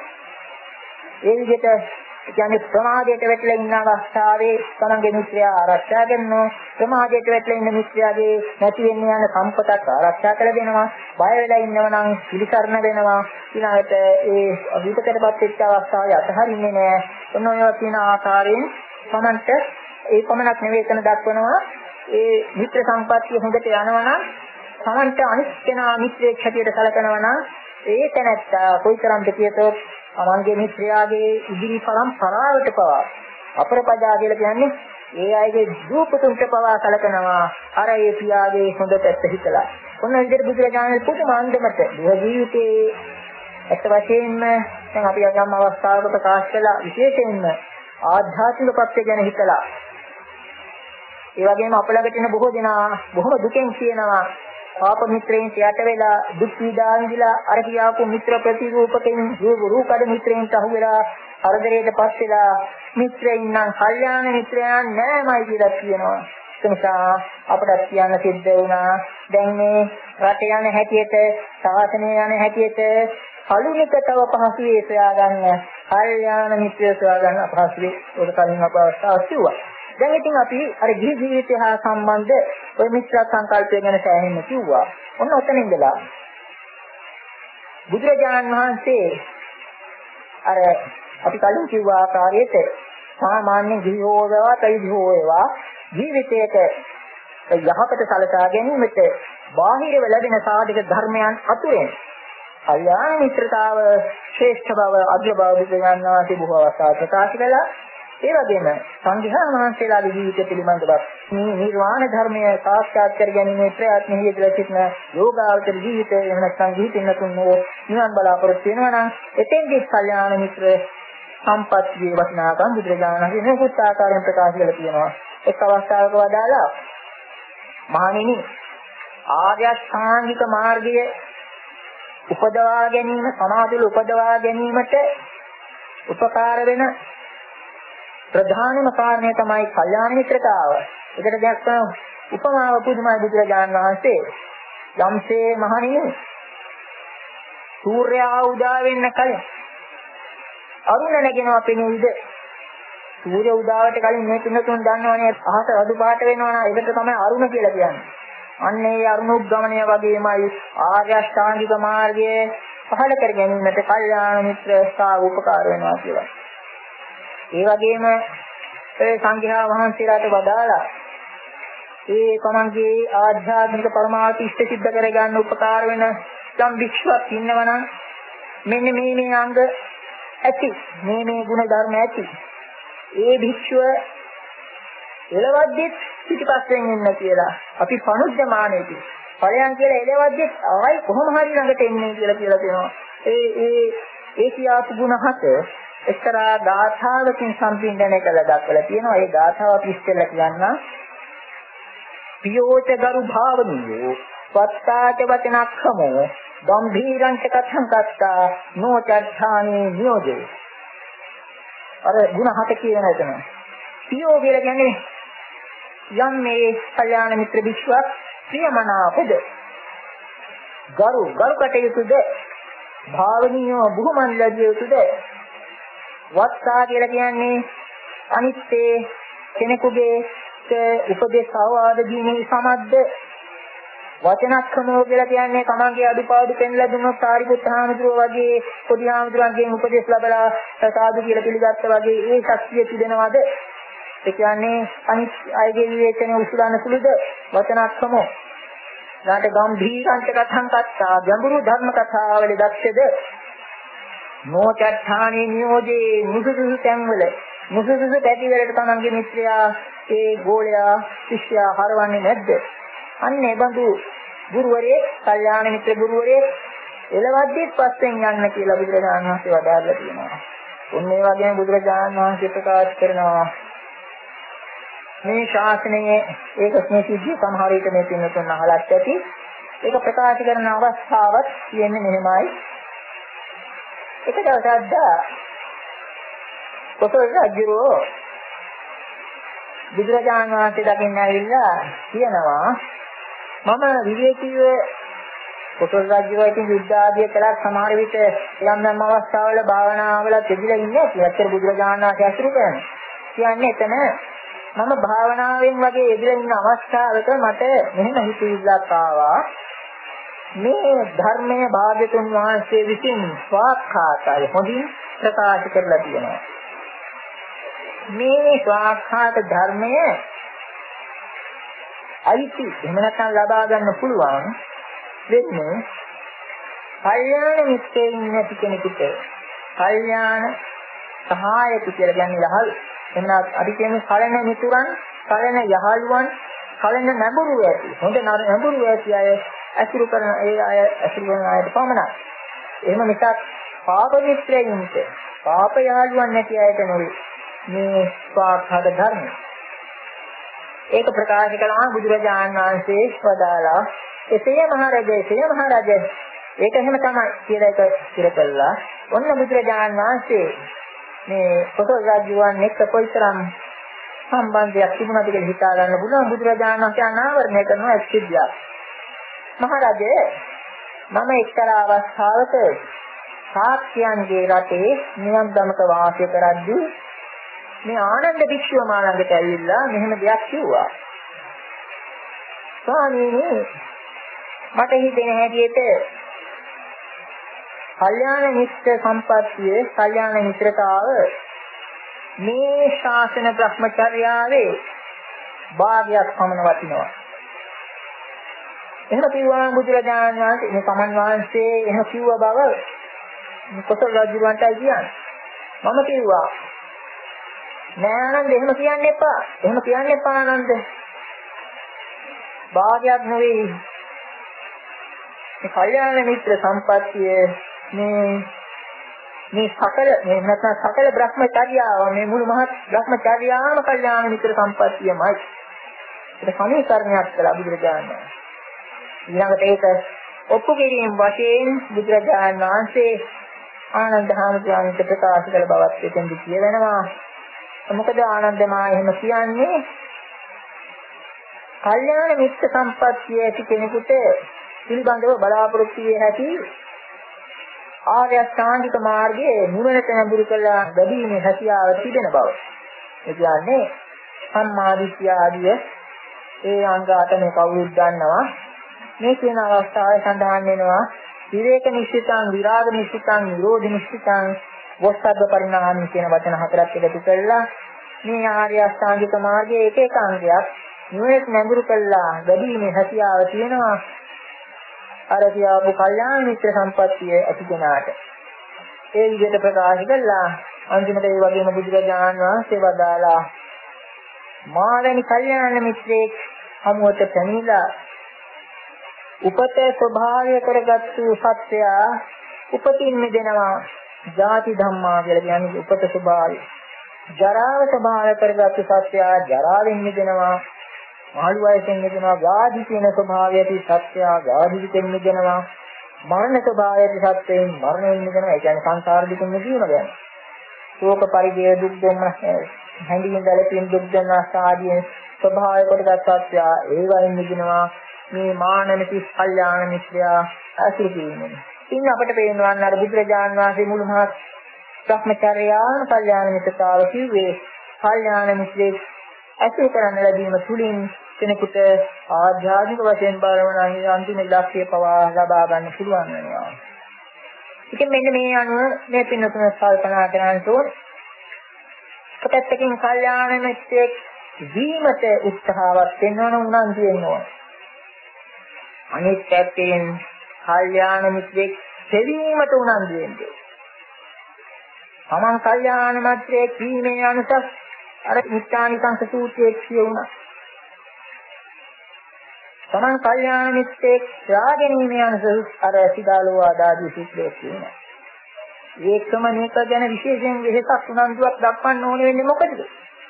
ඒ විදිහට කියන්නේ ප්‍රමාදයට වැටලා ඉන්න අවස්ථාවේ තමන්ගේ මිත්‍රයා ආරක්ෂා කරනවා. ප්‍රමාදයට වැටලා ඉන්න මිත්‍රයාගේ නැති වෙන්න යන සම්පතක් ආරක්ෂා කර දෙනවා. බය වෙලා ඉන්නව නම් පිළිසරණ වෙනවා. ඊළඟට ඒ විපතකටපත් වෙච්ච අවස්ථාවේ අතහරින්නේ නැහැ. ඔන්න ඔය කියන ආකාරයෙන් තමන්ට ඒ පමණක් නෙවෙයි එතන දක්වනවා ඒ මිත්‍ර සම්පත්තිය හොඳට යනවා නම් තමන්ට අනිත් කෙනා මිත්‍රයෙක් හැටියට සැලකනවා නම් ඒ තැනත්තා කොයිතරම්ද කියතොත් අමන්ගේ මිත්‍රයාගේ ඉදිරි පරම්පරාවට පවා අපරපදා කියලා කියන්නේ ඒ අයගේ දූපතුන්ට පවා සැලකනවා අර ඒ පියාගේ හොඳ පැත්ත හිතලා. ඔන්න විදිහට බුදුරජාණන් පුදුම අන්දමට ජීවිතේ ඇත්ත වශයෙන්ම දැන් අපි යම් අවස්ථාවක ප්‍රකාශ කළා විශේෂයෙන්ම ආධ්‍යාත්මික පැත්ත ගැන හිතලා. ඒ වගේම අප ළඟ තියෙන බොහෝ දෙනා බොහොම දුකෙන් කියනවා පාප මිත්‍රයන් යට වෙලා දුක් පීඩා විඳලා අර කියාපු මිත්‍ර ප්‍රතිරූපකෙන් රූපකඩ මිත්‍රයන්ට අහු වෙලා අරදරේටපත් වෙලා මිත්‍රයින් නම් කල්යාණ මිත්‍රයන් නෑමයි කියලා කියනවා. ඒ නිසා අපට කියන්න සිද්ධ වුණා දැන් මේ රට යන හැටියට ශාසනය යන හැටියට කලුනික තව පහසුවේ සොයා ගන්න කල්යාණ මිත්‍රය සොයා ගන්න අපහසුවේ උඩ කලින් අප අවස්ථාවක් කිව්වා. දැන් ඉතින් අපි අර ජී ජීවිතය හා සම්බන්ධ ඔය මිත්‍ර සංකල්පය ගැන සෑහෙන්න කිව්වා. ඔන්න ඔතන ඉඳලා බුදුරජාණන් වහන්සේ අර අපි කලින් කිව්ව ආකාරයට සාමාන්‍ය ගිහියෝ වේවා තයිදිහෝ වේවා ජීවිතයක යහපත සලසා ගැනීමට බාහිරව ලැබෙන සාධක ධර්මයන් අතුරෙන් කල්යාණ මිත්‍රතාව ශ්‍රේෂ්ඨ බව අග්‍ර බව බුදුගන්නවා තිබුව අවස්ථා ප්‍රකාශ කළා. ඒ වගේම සංඝයා වහන්සේලාගේ ජීවිත පිළිබඳව මේ නිර්වාණ ධර්මය සාක්ෂාත් කර ගැනීමේ ප්‍රයත්නයේ යෙදලා සිටින යෝගාවචර ජීවිතය එහෙම නැත්නම් ජීවිතින්නතුන් නිවන් බලාපොරොත්තු වෙනවා නම් එතෙන්දී කල්යාණ මිත්‍ර සම්පත්තියේ වටිනාකම් බුදුරජාණන් වහන්සේ මේකත් ආකාරයෙන් ප්‍රකාශ කරලා තියෙනවා. එක් අවස්ථාවක වදාලා මහණෙනි ආර්ය අෂ්ටාංගික මාර්ගය උපදවා ගැනීම සමාධිය උපදවා ගැනීමට උපකාර වෙන ප්‍රධානම කාරණය තමයි කල්යාණ මිත්‍රතාව. ඒකට දැක්වන උපමාව පුදුමයි බුදුරජාණන් වහන්සේ. යම්සේ මහණෙනි සූර්යයා උදා වෙන්න කලින් අරුණ නැගෙනවා පෙනෙයිද? සූර්ය උදාවට කලින් මේ තුනතුන් දන්නවනේ අහස රතු පාට වෙනවා නම් ඒකට තමයි අරුණ කියලා කියන්නේ. අන්න ඒ අරුණුග්ගමණය වගේමයි ආර්ය අෂ්ටාංගික මාර්ගයේ පහළ කර ගැනීමට කල්යාණ මිත්‍රතාව උපකාර වෙනවා කියලා. ඒ වගේම ඒ සංඝයා වහන්සේලාට වදාලා ඒ තමන්ගේ ආධ්‍යාත්මික පරමාර්ථ ඉෂ්ට සිද්ධ කරගන්න උපකාර වෙන යම් භික්ෂුවක් ඉන්නවනම් මෙන්න මේ මේ අංග ඇති මේ මේ ගුණ ධර්ම ඇති ඒ භික්ෂුව එළවද්දිත් පිටිපස්සෙන් ඉන්න කියලා අපි පනුද්දමානෙදී ඵලයන් කියලා එළවද්දිත් ආයි කොහොම හරි ළඟට එන්නේ කියලා කියලා තියෙනවා. ඒ ඒ ඒ කියාපු ගුණ හත එක්තරා ගාථාවකින් සම්පින්දනය කළ දක්වලා තියෙනවා. ඒ ගාථාව අපි ඉස්සෙල්ලා කියන්න. පියෝච ගරු භාවනියෝ වත්තාච වචනක්ඛමෝ ගම්භීරංච කථං කත්තා නොචර්ථානේ නියෝජේ. අර ගුණ හත කියන එතන. පියෝ කියලා කියන්නේ යම් මේ කල්යාණ මිත්‍ර විශ්වාස ප්‍රියමනාපද ගරු ගරු කටයුතුද භාවනියෝ බුහුමන් ලැබිය යුතුද වත්තා කියලා කියන්නේ අනිත්‍ය කෙනෙකුගේ උපදේශ අවවාද දීමේ සමද්ද වචනක්‍රමෝ කියලා කියන්නේ තමන්ගේ අඩුපාඩු පෙන්ලා දුන්නොත් සාරිපුත්ත හාමුදුරුවෝ වගේ පොඩි හාමුදුරන්ගෙන් උපදේශ ලැබලා සාදු කියලා පිළිගත්ත වගේ ඒ ශක්තිය තිබෙනවද? ඒ කියන්නේ අනිත් අයගේ විවේචනය උසුලන සුළුද වචනක්‍රමෝ නාට ගම්භීරංච කථං කත්තා ගැඹුරු ධර්ම කතාවල දක්ෂද නොචර්ථානේ නියෝජේ මුසුසුසු තැන්වල මුසුසුසු පැතිවලට තමන්ගේ මිත්‍රයා ඒ ගෝලයා ශිෂ්‍යයා හරවන්නේ නැද්ද? අන්න ඒ බඳු ගුරුවරයෙක් කල්යාණ මිත්‍ර ගුරුවරයෙක් එළවද්දිත් පස්සෙන් යන්න කියලා බුදුරජාණන් වහන්සේ වදාළා තියෙනවා. ඔන්න ඒ වගේම බුදුරජාණන් වහන්සේ ප්‍රකාශ කරනවා මේ ශාසනයේ ඒක මේ සිද්ධිය සමහර විට මේ පින්නතුන් අහලත් ඇති. ඒක ප්‍රකාශ කරන අවස්ථාවක් කියන්නේ මෙහෙමයි. එක දවසක් කොසල් රජුරෝ බුදුරජාණන් වහන්සේ දකින්න ඇවිල්ලා කියනවා මම විවේකීව කොසල් රජුරෝ ඉතින් යුද්ධ ආදිය කළා සමහර විට යම් යම් අවස්ථාවල භාවනාවල තිබිලා ඉන්නේ කියලා බුදුරජාණන් වහන්සේ අසුරු කරනවා. කියන්නේ එතන මම භාවනාවෙන් වගේ යෙදලා ඉන්න අවස්ථාවක මට මෙහෙම හිතවිල්ලක් ආවා. මේ ධර්මයේ භාග්‍යතුන් වහන්සේ විසින් ස්වාක්ඛාතය හොඳින් ප්‍රකාශ කරලා තියෙනවා. මේ ස්වාක්ඛාත ධර්මය අයිති එහෙම නැත්නම් ලබා ගන්න පුළුවන් වෙන්නේ කල්යාණ මිත්‍රයෙක් නැති කෙනෙකුට. කල්යාණ සහායක කියලා කියන්නේ යහල් එහෙනම් අපි කියන්නේ කලන මිතුරන්, කලන යහළුවන්, කලන නැඹුරු ඇති. හොඳ නැඹුරු ඇති අය අසුරු කරන ඒ අය අසුරු කරන අයට පමණයි. එහෙම මිසක් පාප මිත්‍රයින්ට, පාප යහළුවන් නැති අයට නෙවෙයි මේ ස්වාක්ඛාත ධර්ම. ඒක ප්‍රකාශ කළා බුදුරජාණන් වහන්සේ වදාලා එසේ මහරජා, එසේ මහරජා ඒක එහෙම තමයි කියලා එක ඉතිර කළා. ඔන්න බුදුරජාණන් වහන්සේ මේ කොසල් රජුන් එක්ක කොයිතරම් සම්බන්ධයක් තිබුණාද කියලා හිතා ගන්න පුළුවන්. බුදුරජාණන් වහන්සේ අනාවරණය කරන ඇස්සිද්ධිය. මහරජේ මම එක්තරා අවස්ථාවක සාක්‍යයන්ගේ රටේ නියම් ගමක වාසය කරද්දී මේ ආනන්ද භික්ෂුව මා ළඟට ඇවිල්ලා මෙහෙම දෙයක් කිව්වා. ස්වාමීනි මට හිතෙන හැටියට කල්යාණ මිත්‍ර සම්පත්තියේ කල්යාණ මිත්‍රතාව මේ ශාසන බ්‍රහ්මචර්යාවේ භාගයක් පමණ වටිනවා. එහෙම කිව්වා බුදුරජාණන් වහන්සේ මේ සමන් වහන්සේ එහෙම කිව්ව බව කොසල් රජුන්ටයි කියන්නේ. මම කිව්වා නෑ ආනන්ද එහෙම කියන්න එපා. එහෙම කියන්න එපා ආනන්ද. භාගයක් නෙවෙයි. මේ කල්යාණ මිත්‍ර සම්පත්තිය මේ මේ සකල මේ නැත්නම් සකල බ්‍රහ්මචර්යාව මේ මුළු මහත් බ්‍රහ්මචර්යාවම කල්යාණ මිත්‍ර සම්පත්තියමයි. ඒක සමීකරණයක් කළා බුදුරජාණන් වහන්සේ. ඊළඟට ඒක ඔප්පු කිරීම වශයෙන් බුදුරජාණන් වහන්සේ ආනන්ද හාමුදුරුවන්ට ප්‍රකාශ කළ බවත් එතෙන්දී කියවෙනවා. මොකද ආනන්ද මා එහෙම කියන්නේ කල්යාණ මිත්‍ර සම්පත්තිය ඇති කෙනෙකුට පිළිබඳව බලාපොරොත්තු විය හැකි ආර්ය අෂ්ටාංගික මාර්ගයේ නිවනට නඹුරු කළා ගැදීමේ හැකියාව තිබෙන බව. ඒ කියන්නේ සම්මාදිට්ඨිය ආදිය ඒ අංග අටම කවුරුත් දන්නවා. මේ කියන අවස්ථාවේ සඳහන් වෙනවා විවේක නිශ්චිතං විරාග නිශ්චිතං නිරෝධ නිශ්චිතං වස්සද්ද පරිණාම කියන වචන හතරක් එකතු කරලා මේ ආර්ය අෂ්ටාංගික මාර්ගයේ එක එක අංගයක් නිවනට නඹුරු කළා ගැදීමේ හැකියාව තියෙනවා. අර කියාපු කල්යාණ මිත්‍ර සම්පත්තිය ඇති කෙනාට ඒ විදිහට ප්‍රකාශ කළා. අන්තිමට ඒ වගේම බුදුරජාණන් වහන්සේ වදාලා මාළනි කල්යාණ මිත්‍රෙක් හමුවට පැමිණලා උපතේ ස්වභාවය කරගත්තු සත්‍යය උපතින් මිදෙනවා. ජාති ධම්මා කියලා කියන්නේ උපත ස්වභාවය. ජරාව ස්වභාවය කරගත්තු සත්‍යය ජරාවෙන් මිදෙනවා. මහලු වයසෙන් මිදෙනවා. ගාධි කියන ස්වභාවය ඇති සත්‍යය ගාධියෙන් මිදෙනවා. මරණ ස්වභාවය ඇති සත්‍යයෙන් මරණයෙන් මිදෙනවා. ඒ කියන්නේ සංසාර දුකින් මිදීම ගැන. ශෝක පරිදේ දුක් දෙන්න හැඬීම් දැලපින් දුක් දෙන්න ආදී ස්වභාවය කොටගත් සත්‍යය ඒවයින් මිදෙනවා. මේ මානමික කල්යාණ මිත්‍යා අසුරු කියන්නේ. ඉතින් අපිට පේනවා අර බුදුරජාණන් වහන්සේ මුළු මහත් භ්‍රමචර්යාන කල්යාණ මිත්‍රතාව කිව්වේ කල්යාණ මිත්‍රේ අසුරු කරන්න ලැබීම තුලින් කෙනෙකුට ආධ්‍යාත්මික වශයෙන් බලවන අන්තිම ඉලක්කය පවා ලබා ගන්න පුළුවන් වෙනවා. ඉතින් මෙන්න මේ අනුව මේ පින්නතුන කල්පනා කරනකොට කොටත්තකින් කල්යාණ මිත්‍රෙක් වීමට උත්සාහවත් වෙනවන උනන්දු වෙනවා. අනිත් පැත්තෙන් කල්යාණ මිත්‍රෙක් සෙවීමට උනන්දු වෙන්නේ. තමන් කල්යාණ මිත්‍රෙක් වීමේ අනුසස් අර නිත්‍යානිකංශ සූත්‍රයේ කියුණා. තමන් කල්යාණ මිත්‍රෙක් ත්‍යාගණීමේ අනුසස් අර සිදාලෝ ආදාදී සූත්‍රයේ කියුණා. ඒකම මේක ගැන විශේෂයෙන් වෙහසක් උනන්දුවක් දක්වන්න ඕනේ වෙන්නේ මොකද?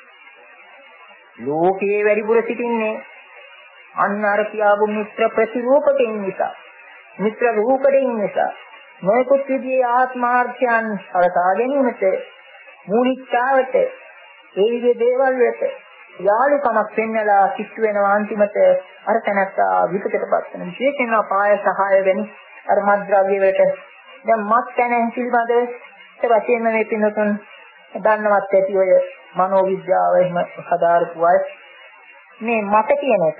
ලෝකයේ වැඩිපුර සිටින්නේ අන්න අර කියාපු මිත්‍ර ප්‍රතිරූපකෙන් නිසා මිත්‍ර රූපකෙන් නිසා මොකද විදියේ ආත්මාර්ථයන් සලකා ගැනීමට මූලිකාවට ඒ විදිහේ දේවල් වලට යාළුකමක් වෙන්නලා කිට්ටු වෙනවා. අන්තිමට අර තැනත්තා විකටටපත් වෙන විශේෂයෙන්ම පාය සහාය වෙන අර මත්ද්‍රව්‍ය වලට දැන් මත් තැන පිළිබඳ ඒ වශයෙන් මේ පින්නතුන් දන්නවත් ඇති ඔය මනෝවිද්‍යාව එහෙම හදාරපු අය මේ මත කියන එක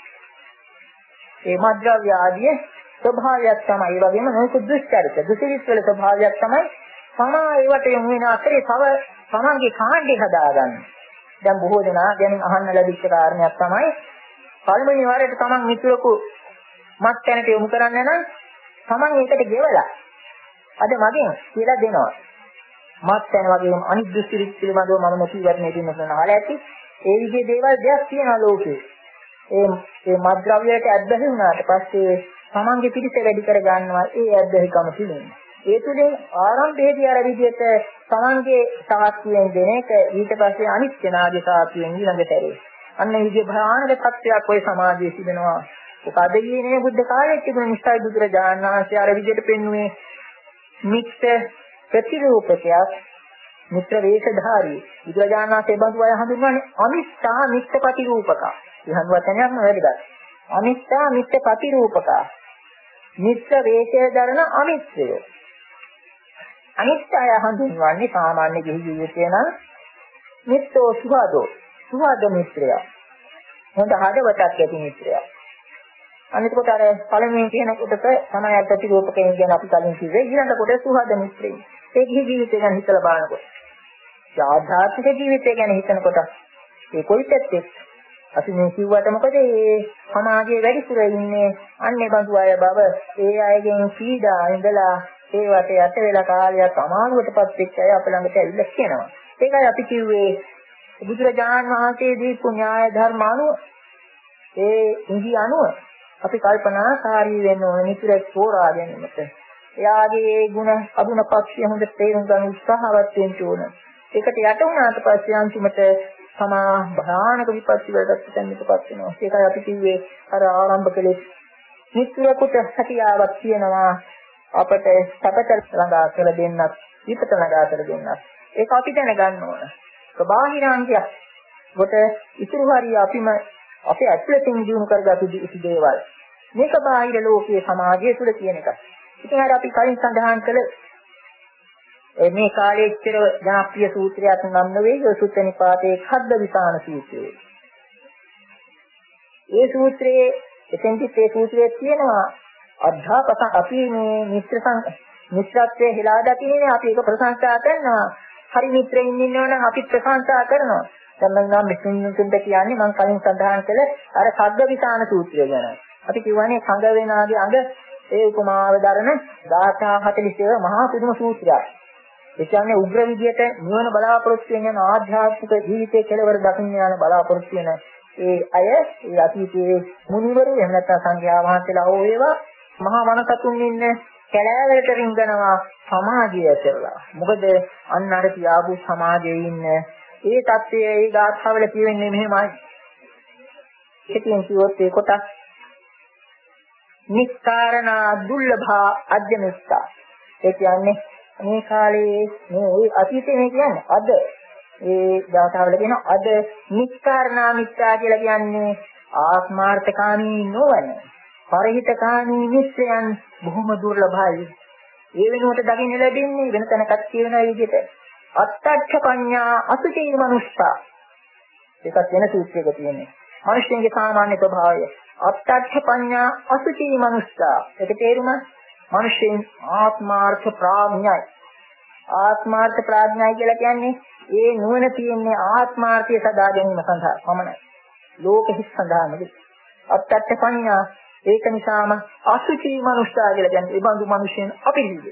ඒ මද්ද්‍රව්‍ය ආදී ස්වභාවයක් තමයි. ඒ වගේම නොයෙකුත් දුෂ්චරිත දුසිරිත් වල ස්වභාවයක් තමයි තමා ඒවට යොමු වෙන අතරේ තව තමන්ගේ කාණ්ඩේ හදාගන්න. දැන් බොහෝ දෙනා ගැන අහන්න ලැබිච්ච කාරණයක් තමයි පළවෙනි වරට තමන් මිතුරෙකු මත් තැනට යොමු කරන්න නම් තමන් ඒකට ගෙවලා අද මගෙන් කියලා දෙනවා. මත් තැන වගේම අනිත් දුසිරිත් පිළිබඳව මම නැති වර්ණේ දෙන්න කරනවා ඇති. ඒ විදිහේ දේවල් දෙයක් තියෙනවා ලෝකේ. ඒ ඒ මද්ද්‍රව්‍යයට ඇබ්බැහි වුණාට පස්සේ තමන්ගේ පිටිස වැඩි කර ගන්නවා ඒ ඇබ්බැහිකම පිළිෙන්නේ. ඒ තුලින් ආරම්භයේදී අර විදිහට තමන්ගේ සාක්ෂියෙන් දෙන එක ඊට පස්සේ අනිත් කෙනාගේ සාක්ෂියෙන් ඊළඟට ඇරේ. අන්න ඒ විදිහේ භයානක තත්ත්වයක් ওই සමාජයේ තිබෙනවා. ඒක අද ඊනේ බුද්ධ කාලයේ තිබුණ නිස්සයි බුදුරජාණන් වහන්සේ අර විදිහට පෙන්වුවේ මිත්‍ය ප්‍රතිරූපකයක් මිත්‍ර වේශධාරී බුදුරජාණන් වහන්සේ බඳු අය හඳුන්වන්නේ අමිත්‍යා මිත්‍ය ප්‍රතිරූපක. ඉහන් වචනයක්ම වැදගත්. අමිත්‍යා මිත්‍ය ප්‍රතිරූපක. මිත්‍ය වේශය දරන අමිත්‍යය. අනිත්‍යය හඳුන්වන්නේ සාමාන්‍ය ගිහි ජීවිතේ නම් මිත්‍රෝ සුහදෝ සුහද මිත්‍රය. හොඳ හදවතක් ඇති මිත්‍රය. අනිත් කොට අර පළමුවෙන් කියන කොටස තමයි ප්‍රතිරූපකයෙන් කියන අපි කලින් කිව්වේ. ඊළඟ කොට සුහද මිත්‍රය. ඒ ගිහි ජීවිතය ගැන හිතලා බලනකොට ආධ්‍යාත්මික ජීවිතය ගැන හිතනකොට ඒ කොයි පැත්තේ අපි මේ කිව්වට මොකද මේ සමාජයේ වැඩිපුර ඉන්නේ අන්නේ බඳු අය බව ඒ අයගෙන් සීඩා ඉඳලා ඒවට යට වෙලා කාලයක් අමාරුවටපත් වෙච්ච අය අප ළඟට ඇවිල්ලා කියනවා. ඒකයි අපි කිව්වේ බුදුරජාණන් වහන්සේ දීපු න්‍යාය ධර්ම අනුව ඒ ඉඟි අනුව අපි කල්පනාකාරී වෙන්න ඕන නිතර තෝරා ගැනීමට. එයාගේ ගුණ අගුණ පක්ෂය හොඳට තේරුම් ගන්න උත්සාහවත් වෙන්න ඕන. ඒකට යට වුණාට පස්සේ අන්තිමට තමා භයානක විපත්ති වලට දැනෙන්නපත් වෙනවා. ඒකයි අපි කිව්වේ අර ආරම්භ කළේ නිත්‍යකට හැකියාවක් තියෙනවා අපට සැපත ළඟා කර දෙන්නත් විපත ළඟා කර දෙන්නත්. ඒක අපි දැනගන්න ඕන. බාහිරාංගයක්. කොට ඉතුරු හරිය අපිම අපේ ඇතුළතින් දිනු කරගත්තු ඉති දේවල්. මේක බාහිර ලෝකයේ සමාජය තුළ තියෙන එකක්. ඉතින් අර අපි කලින් සඳහන් කළ මේ කාලයේ ඉතර ජනප්‍රිය සූත්‍රයක් නම් නෙවෙයි සුත්ත නිපාතේ ඛද්ද විසාන සූත්‍රය. ඒ සූත්‍රයේ එතෙන්දි ඒ සූත්‍රයේ තියෙනවා අධ්‍යාපක අපි මේ මිත්‍ර සං මිත්‍රත්වයේ හිලා දකින්නේ අපි ඒක ප්‍රශංසා කරනවා. හරි මිත්‍රයින් ඉන්නවනම් අපි ප්‍රශංසා කරනවා. දැන් මම නම් මිත්‍රින්තුන්ට කියන්නේ මම කලින් සඳහන් කළ අර ඛද්ද විසාන සූත්‍රය ගැන. අපි කියවනේ කඟ වේනාගේ අඟ ඒ උපමාව දරන දාසා හතලිස් මහා පුදුම සූත්‍රයක්. ඒ කියන්නේ උග්‍ර විදියට නිවන බලාපොරොත්තු වෙන ආධ්‍යාත්මික ජීවිතයේ කෙලවර දකින්න යන බලාපොරොත්තු වෙන ඒ අය ඒ අතීතයේ මුනිවරු එහෙම නැත්නම් සංඝයා වහන්සේලා හෝ ඒවා මහා වනසතුන් ඉන්න කැලෑවලට රිංගනවා සමාජය ඇතුළලා. මොකද අන්න අර තියාපු සමාජයේ ඉන්න ඒ தත්ත්වයේ ඒ ගාථාවල කියවෙන්නේ මෙහෙමයි. ඒකෙන් කිව්වොත් ඒ කොටස් නිස්කාරණා දුර්ලභා අධ්‍යමිස්සා. ඒ කියන්නේ මේ කාලේ මේ අතීතේ මේ කියන්නේ අද ඒ ගාථාවල කියන අද නිස්කාරණා මිත්‍යා කියලා කියන්නේ ආත්මාර්ථකාමී නොවන පරිහිතකාමී මිත්‍රයන් බොහොම දුර්ලභයි. ඒ වෙනුවට දකින්න ලැබෙන්නේ වෙන තැනකට කියන විදිහට අත්තච්ඡ පඤ්ඤා අසුචී මනුස්සා. ඒකත් වෙන සූත්‍රයක තියෙන්නේ. මිනිස්යන්ගේ සාමාන්‍ය ස්වභාවය අත්තච්ඡ පඤ්ඤා අසුචී මනුස්සා. ඒක තේරුම මිනිස්යන් ආත්මාර්ථ ප්‍රඥයි. ආත්මාර්ථ ප්‍රඥයි කියලා කියන්නේ ඒ නුවණ තියෙන්නේ ආත්මාර්ථය සදා ගැනීම සඳහා පමණයි. ලෝක හිත් සඳහා නෙවෙයි. අත්තච්ඡ පඤ්ඤා ඒක නිසාම අසුචි මනුෂ්‍යයා කියලා කියන්නේ ඒ බඳු මිනිසෙන් අපිරිසිදු.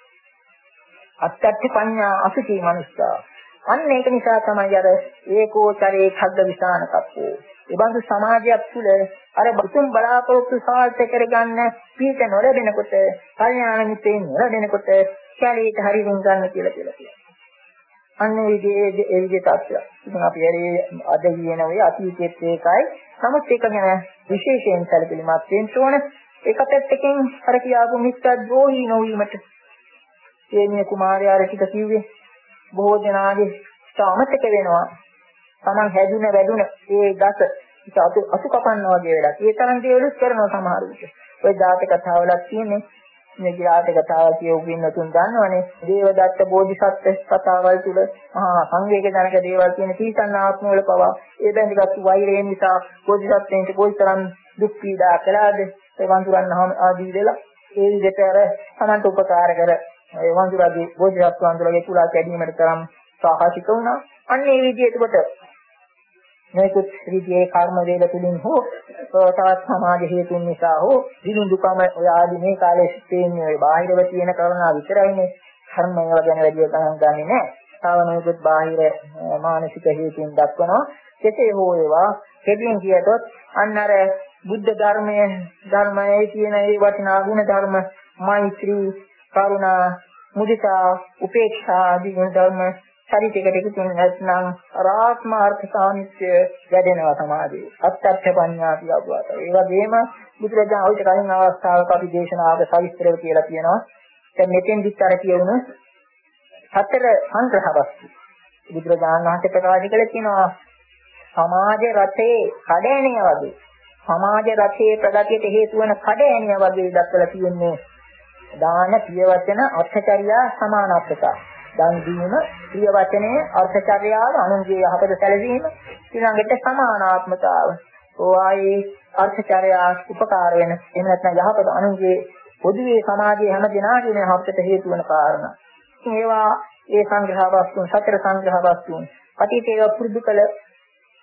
අත්‍යත්ථ පඤ්ඤා අසුචි මනුෂ්‍යයා. අන්න ඒක නිසා තමයි අර ඒකෝචරේ ඛද්ද විසාන කප්පෝ. ඒ බඳු සමාජයක් තුළ අර බුතුන් බලාපොරොත්තු සාර්ථක කරගන්න පීඨ නොලැබෙනකොට, කල්යාණ මිත්‍රයන් නොලැබෙනකොට කැලේට හරිවින් ගන්න කියලා කියලා කියනවා. අන්න ඒ විදිහේ ඒ විදිහේ තත්ත්වයක්. ඉතින් අපි හරි අද කියන ඔය අතීතයේත් ඒකයි. නමුත් ඒක ගැන විශේෂයෙන් සැලකිලිමත් වෙන්න ඕන. ඒක පැත්තකින් අර කියාපු මිත්‍යාද්‍රෝහී නොවීමට මේ කුමාරයාට ටික කිව්වේ බොහෝ දෙනාගේ සාමතක වෙනවා. Taman හැදුන වැඩුන ඒ දස අසු අසු කපන්නා වගේ වැඩක්. ඒ තරම් දේවලුත් කරනවා සමහර විට. ඔය ජාතක කතාවලක් තියෙන්නේ. මේ ජාතක කතාව කියවුවින් තුන් දන්නවනේ. දේවදත්ත බෝධිසත්ව කතාවල් තුල මහා සංවේග ජනක දේවල් කියන තීසන් ආත්මවල පවා ඒ බැඳගත්තු වෛරයෙන් නිසා බෝධිසත්වයන්ට කොයිතරම් දුක් පීඩා කළාද? ඒ වඳුරන්හම ආදී වෙලා ඒ විදිහට අර සමන්ත උපකාර කර ඒ වඳුරගේ බෝධිසත්ව වඳුරගේ කුලා කැඩීමට තරම් සාහසික වුණා. අන්න ඒ විදිහට කොට මේකුත් විදිහේ කර්ම වේල තුලින් හෝ තවත් සමාජ හේතුන් නිසා හෝ දිනුදුකම ඔය ආදී මේ කාලේ තියෙන්නේ ඔය බාහිරව තියෙන කරුණා විතරයිනේ. කර්මය ගැන වැඩි ගණන් ගන්නේ නැහැ. සාවනෝගත බාහිර මානසික හේතුන් දක්වනවා. කෙසේ හෝ ඒවා කෙටියෙන් කියතොත් අන්න අර බුද්ධ ධර්මයේ ධර්මයේ තියෙන ඒ වටිනා ගුණ ධර්ම මෛත්‍රී, කරුණා, මුදිතා, උපේක්ෂා ආදී ගුණ ධර්ම ශරීරයකට එකතු නැත්නම් ආත්මාර්ථ සාමිත්‍ය වැඩෙනවා සමාධියේ. අත්‍යත්ථ පඤ්ඤා කියලාට. ඒ වගේම බුදුරජාණන් වහන්සේ කලින් අවස්ථාවක අපි දේශනාවක සවිස්තරව කියලා කියනවා. දැන් මෙතෙන් විස්තර කියවුණු සතර සංග්‍රහ වස්තු. බුදුරජාණන් වහන්සේ ප්‍රකාශ කළේ කියනවා සමාජ රටේ කඩෑනිය වගේ. සමාජ රටේ ප්‍රගතියට හේතු වන කඩෑනිය වගේ දක්වලා තියෙන්නේ දාන, පියවචන, අර්ථචර්යා, සමානාර්ථකා. දන් දීම, ප්‍රිය වචනේ, අර්ථචර්යාව, අනුන්ගේ යහපත සැලසීම, ඊළඟට සමානාත්මතාව. ඔයයි අර්ථචර්යා උපකාර වෙන. එහෙම නැත්නම් යහපත අනුන්ගේ පොදුවේ සමාජයේ හැම දෙනාගේම යහපතට හේතු වෙන කාරණා. ඒවා ඒ සංග්‍රහ වස්තුන්, සතර සංග්‍රහ වස්තුන්. අතීතයේ පුරුදු කළ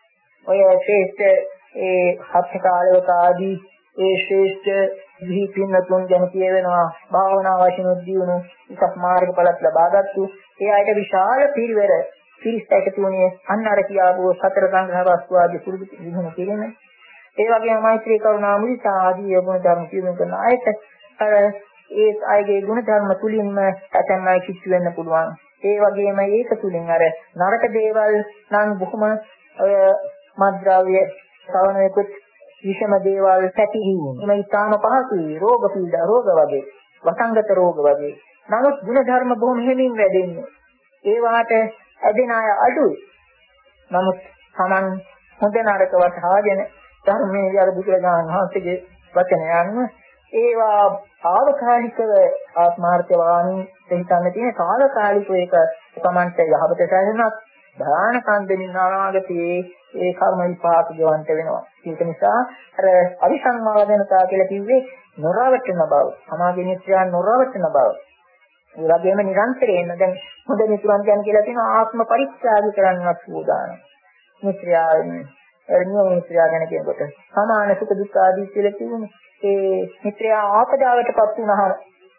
ඔය ශ්‍රේෂ්ඨ ඒ හත් කාලයක ආදී ඒ ශ්‍රේෂ්ඨ විහි පින්නතුන් ගැන කියවෙනවා භාවනා වශයෙන් උද්දීවණු එකක් මාර්ගඵලත් ලබාගත්තු ඒ අයට විශාල පිරිවර පිරිස් එකතු වුණේ අන්න අර කියාවෝ සතර සංඝ වස්තු ආදී පුරුදු විදිහම කිරීම ඒ වගේම මෛත්‍රී කරුණා මුදිතා ආදී ගුණ ධර්ම කියවන කරන අයට අර ඒ අයගේ ගුණ ධර්ම තුලින්ම ඇතැම්මයි කිච්චු වෙන්න පුළුවන් ඒ වගේම ඒක තුලින් අර නරක දේවල් නම් බොහොම ඔය මද්ද්‍රව්‍ය සවනයකුත් විෂම දේවල් පැතිරීම මේ ස්ථාන පහසුයි රෝග පීඩා රෝග වගේ වසංගත රෝග වගේ නමුත් ගුණ ධර්ම බොහොම හැමින් වැඩෙන්නේ ඒ වාට ඇදෙන අය අඩුයි නමුත් Taman හොඳ නරක වටහාගෙන ධර්මයේ අර බුදුරජාණන් වහන්සේගේ වචනයන් ඒවා ආවකාලිකව ආත්මාර්ථවාණී හිතන්න තියෙන කාලකාලිකව ඒක Tamanට යහපත සැලසෙනක් ධානකන්දෙනින් අනාගතයේ ඒ කර්ම විපාක ගෙවන්ට වෙනවා. ඒක නිසා අර අවිසංවාදනතා කියලා කිව්වේ නොරවටන බව. සමාධි නිත්‍යයන් නොරවටන බව. ඒ වගේම නිරන්තරයෙන්ම දැන් හොඳ මිතුරන් ගැන කියලා තියෙනවා ආත්ම පරිත්‍යාග කරන්නවත් සූදානම්. මිත්‍යාවෙන් එර්ණිය මිත්‍යා ගැන කියනකොට සමාන සුඛ දුක්ඛ ආදී කියලා කියන්නේ ඒ මිත්‍යා ආපදාවටපත් වුණාම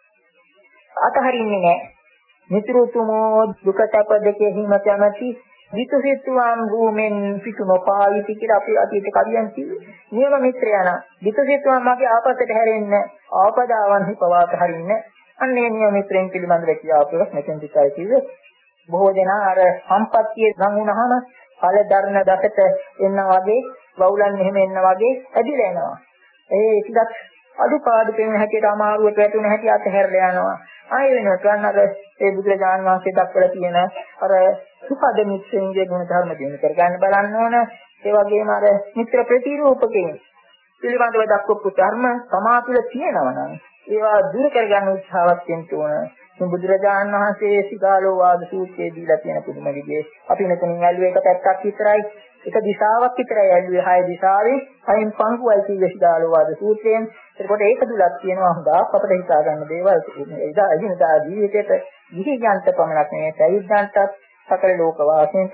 අතහරින්නේ නැහැ. මිතුරුතුමෝ දුක සැප දෙකේ හිම කැමැති විතුසිතුවම් භූමෙන් පිටු නොපායිති කියලා අපි අතීත කවියන් කිව්වේ. නියම මිත්‍රයන විතුසිතුවම් මගේ ආපස්සට හැරෙන්නේ ආපදාවන් හිපවාත හරින්නේ. අන්නේ නියම මිත්‍රෙන් පිළිබඳව කියාපුවක් මෙතෙන් දිකයි කිව්වේ. බොහෝ දෙනා අර සම්පත්තිය ගම් වුණාම ඵල දරන දසට එන්න වගේ වවුලන් එහෙම එන්න වගේ ඇදිලා එනවා. ඒ ටිකක් අදුපාදු පෙනෙන හැටියට අමාරුවට වැටුණ හැටි අතහැරලා යනවා. ආයෙ වෙනකොට අර ඒ බුදුරජාණන් වහන්සේ දක්වලා තියෙන අර සුඛද මිත්‍රයන්ගේ ගුණ ධර්ම දිනු කර ගන්න බලන්න ඕන. ඒ වගේම අර මිත්‍ර ප්‍රතිරූපකයන් පිළිබඳව දක්වපු ධර්ම සමාතුල තියෙනවා නම් ඒවා දුරු කර ගන්න උත්සාහවත් වෙන්න ඕන. මේ බුදුරජාණන් වහන්සේ සිගාලෝ වාද සූත්‍රයේ දීලා තියෙන පුදුම විදිහේ අපි මෙතනින් ඇල්ලුවේ එක පැත්තක් විතරයි. එක දිශාවක් විතරයි ඇල්ලුවේ හය දිශාවේ හයින් පංගුවයි කිව්වේ සිගාලෝ වාද සූත්‍රයෙන්. එතකොට ඒක තුලක් තියෙනවා හොඳක් අපිට හිතා ගන්න දේවල්. එදා එදිනදා ජීවිතේට විහිජන්ත පමණක් නෙවෙයි සෛද්‍යන්තත් සකල ලෝක වාසීන්ට.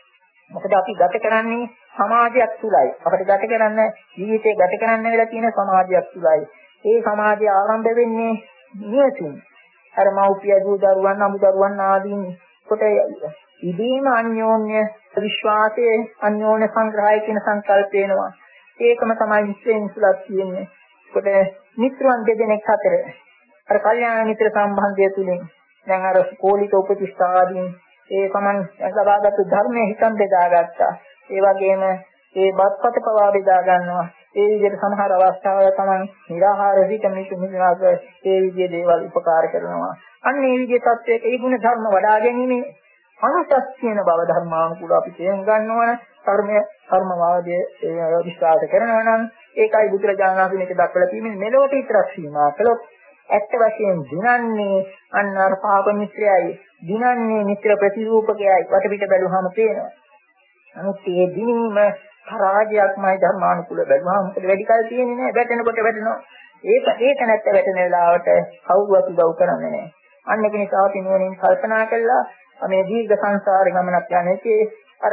මොකද අපි ගත කරන්නේ සමාජයක් තුලයි. අපිට ගත කරන්න ජීවිතේ ගත කරන්න වෙලා තියෙන සමාජයක් තුලයි. ඒ සමාජය ආරම්භ වෙන්නේ නියතින්. අර මව්පිය දූ දරුවන් අමු දරුවන් ආදීන් කොට ඉදීම අන්‍යෝන්‍ය විශ්වාසයේ අන්‍යෝන්‍ය සංග්‍රහය කියන සංකල්ප වෙනවා. ඒකම තමයි විශ්වෙන් සුලක් කියන්නේ. කොට මිත්‍රයන් දෙදෙනෙක් අතර අර කල්යාණ මිත්‍ර සම්බන්ධය තුලින් දැන් අර කෝලික උපතිස්ථා ආදීන් ඒ සමන් ලබාගත් ධර්මයේ හිතන් බෙදාගත්තා. ඒ වගේම ඒ බත්පත පවා බෙදා ගන්නවා. ඒ විදිහට සමහර අවස්ථාවල තමයි නිරාහාර විකමිත මිත්‍රාග ඒ විදිහේ දේවල් උපකාර කරනවා. අන්න ඒ විදිහේ තත්වයක ඒ ගුණ ධර්ම වඩා ගැනීම අනුසස් කියන බව ධර්මානුකූල අපි තේරුම් ගන්නවා. කර්මය කර්මවාදයේ විශ්වාස කරනවා නම් ඒකයි බුදුරජාණන් වහන්සේ මේක දක්වලා තියෙන්නේ මෙලොවට විතරක් සීමා කළොත් ඇත්ත වශයෙන් දිනන්නේ අන්න අර පාප මිත්‍රයයි දිනන්නේ මිත්‍ර ප්‍රතිරූපකයයි වටපිට බැලුවහම පේනවා. නමුත් මේ දිනීම පරාජයක්මයි ධර්මානුකූල බැලුවහම මොකද වැඩි කල් තියෙන්නේ නැහැ වැටෙනකොට වැටෙනවා. ඒක ඒක නැත්te වැටෙන වෙලාවට කවුරුත් උදව් කරන්නේ නැහැ. අන්න ඒක නිසා අපි නුවණින් කල්පනා කළා මේ දීර්ඝ සංසාරේ ගමනක් යන්නේ අර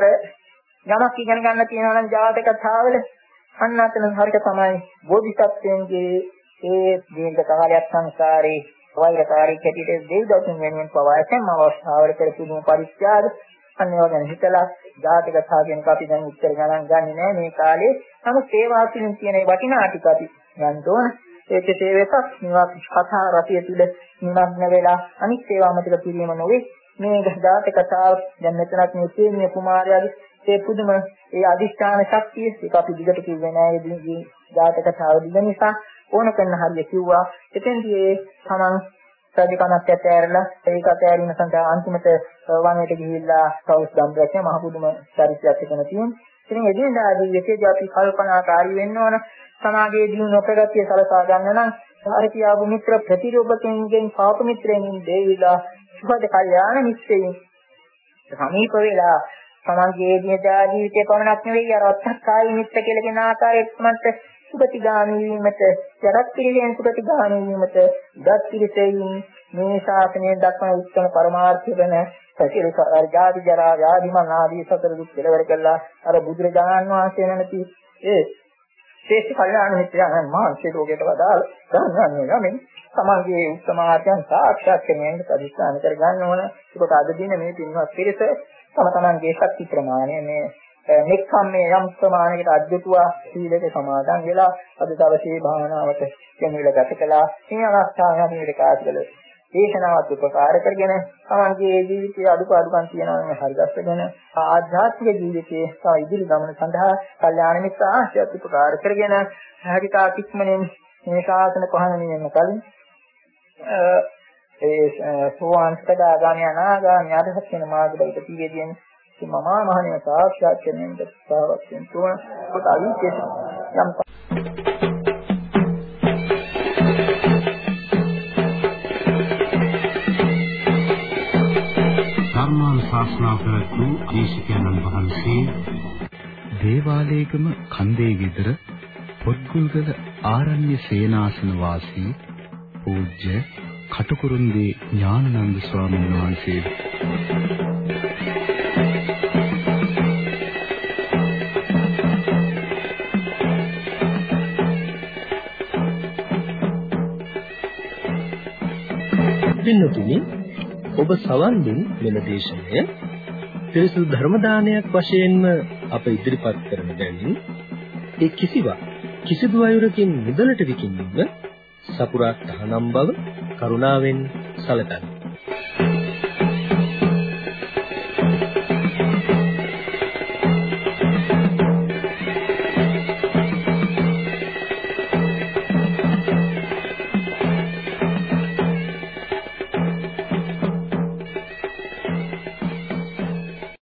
යමක් ඉගෙන ගන්න තියෙනවා නම් ජාතක කතාවල අන්න අතන හරියට තමයි බෝධිසත්වයන්ගේ ඒ දීර්ඝ කාලයක් සංසාරේ වෛරකාරී කැටියට දෙව්දතුන් වෙනුවෙන් පවා ඇතැම් අවස්ථාවල කරපු පරිත්‍යාග අන්නේව ගැන හිතලා ජාතක කතා කියන අපි දැන් උත්තර ගණන් ගන්නේ නැහැ මේ කාලේ. නමුත් ඒ වාසියෙන් තියෙන ඒ වටිනා ටික අපි ගන්න ඕන. ඒකේ එකක් මේවා කතා රසය තුල නිමග්න වෙලා අනිත් ඒවා අමතක කිරීම නොවේ. මේ ජාතක කතාව දැන් මෙතනත් මේ තේමිය කුමාරයාගේ ඒ පුදුම ඒ අදිෂ්ඨාන ශක්තිය ඒක අපි දිගට කිව්වේ නෑ ඒ ජාතක කතාව දිග නිසා ඕන කරන හරිය කිව්වා. එතෙන්දී ඒ තමන් සාධිකමක් ඇතෑරලා ඒක ඇතෑරීම සඳහා අන්තිමට වංගෙට ගිහිල්ලා සවුස් ගම්බැස්සේ මහ පුදුම චරිතයක් එකන තියෙනවා. ඉතින් එදිනදා ජීවිතයේදී අපි කල්පනාකාරී වෙන්න ඕන සමාජයේ දිනු ප්‍රගතිය සලසා ගන්න නම් හරියාවු මිත්‍ර ප්‍රතිරූපකෙන්ගෙන් පාප මිත්‍රෙන්ගෙන් දෙවිලා සුබද කල්යාණ මිත්‍රයන් සමීප වෙලා සමාජයේ දිනදා ජීවිතේ පමණක් නෙවෙයි අර අත්කාරී මිත්‍ර කියලා කියන ආකාරයට සුගතිගාමී වීමට ජරත් පිළිවෙන් සුගතිගාමී වීමට දත් පිළිසෙයින් මේ ශාසනයේ දක්වන උත්තර පරමාර්ථය වෙන සතිර ජාති ජරා ව්‍යාධි මරණ ආදී සතර දුක් කෙලවර කළා අර බුදුරජාණන් වහන්සේ නැති ඒ ශ්‍රේෂ්ඨ කල්යාණ මිත්‍රයන් මානසික රෝගයට වදාළ ගන්නන්නේ ගමෙන් සමාජයේ උත්තමාර්ථයන් සාක්ෂාත් කිරීමෙන් පරිස්සම් කර ගන්න ඕන. ඒකට අද දින මේ පින්වත් පිරිස තම තමන්ගේ ශක්ති ප්‍රමාණය මේ මෙක්කම් මේ යම් ප්‍රමාණයකට අද්දුටුවා සීලයට සමාදන් වෙලා අද දවසේ භාවනාවට යොමුලා ගත කළා. මේ අවස්ථාවේ මේ කාර්යවල දේශනාවත් උපකාර කරගෙන තමන්ගේ ජීවිතයේ අඩුපාඩුකම් තියෙනවා නම් හරිගස්සගෙන ආධ්‍යාත්මික ජීවිතයේ තව ඉදිරි ගමන සඳහා කල්යාණ මිත්‍ර ආශ්‍රයත් උපකාර කරගෙන හැකිතා කික්මනේ මේ ශාසන පහන නිවෙන්න කලින් ඒ සෝවාන් සදාගාමී අනාගාමී අධිහත් වෙන මාර්ගවලට පිළිගෙදින මම මහණිය සාක්ෂාත් කරගන්න උත්සාහවත් වෙන තුන කොට අවිකේශ යම් ධර්මාන ශාස්ත්‍රා ප්‍රතු දේශකයන්න් වහන්සේ දේවාලේගම කන්දේ ගෙදර පොත්ගුල්ගල ආරණ්‍ය සේනාසන වාසී පූජ්‍ය කටුකුරුන්දී ඥානানন্দ ස්වාමීන් වහන්සේ පින්නතුනි ඔබ සවන් දුන් මෙම දේශනය පිරිසුදු ධර්ම දානයක් වශයෙන්ම අප ඉදිරිපත් කරන බැවින් ඒ කිසිවක් කිසිදු අයුරකින් මුදලට විකිණීම සපුරා තහනම් බව කරුණාවෙන් සැලකන්න.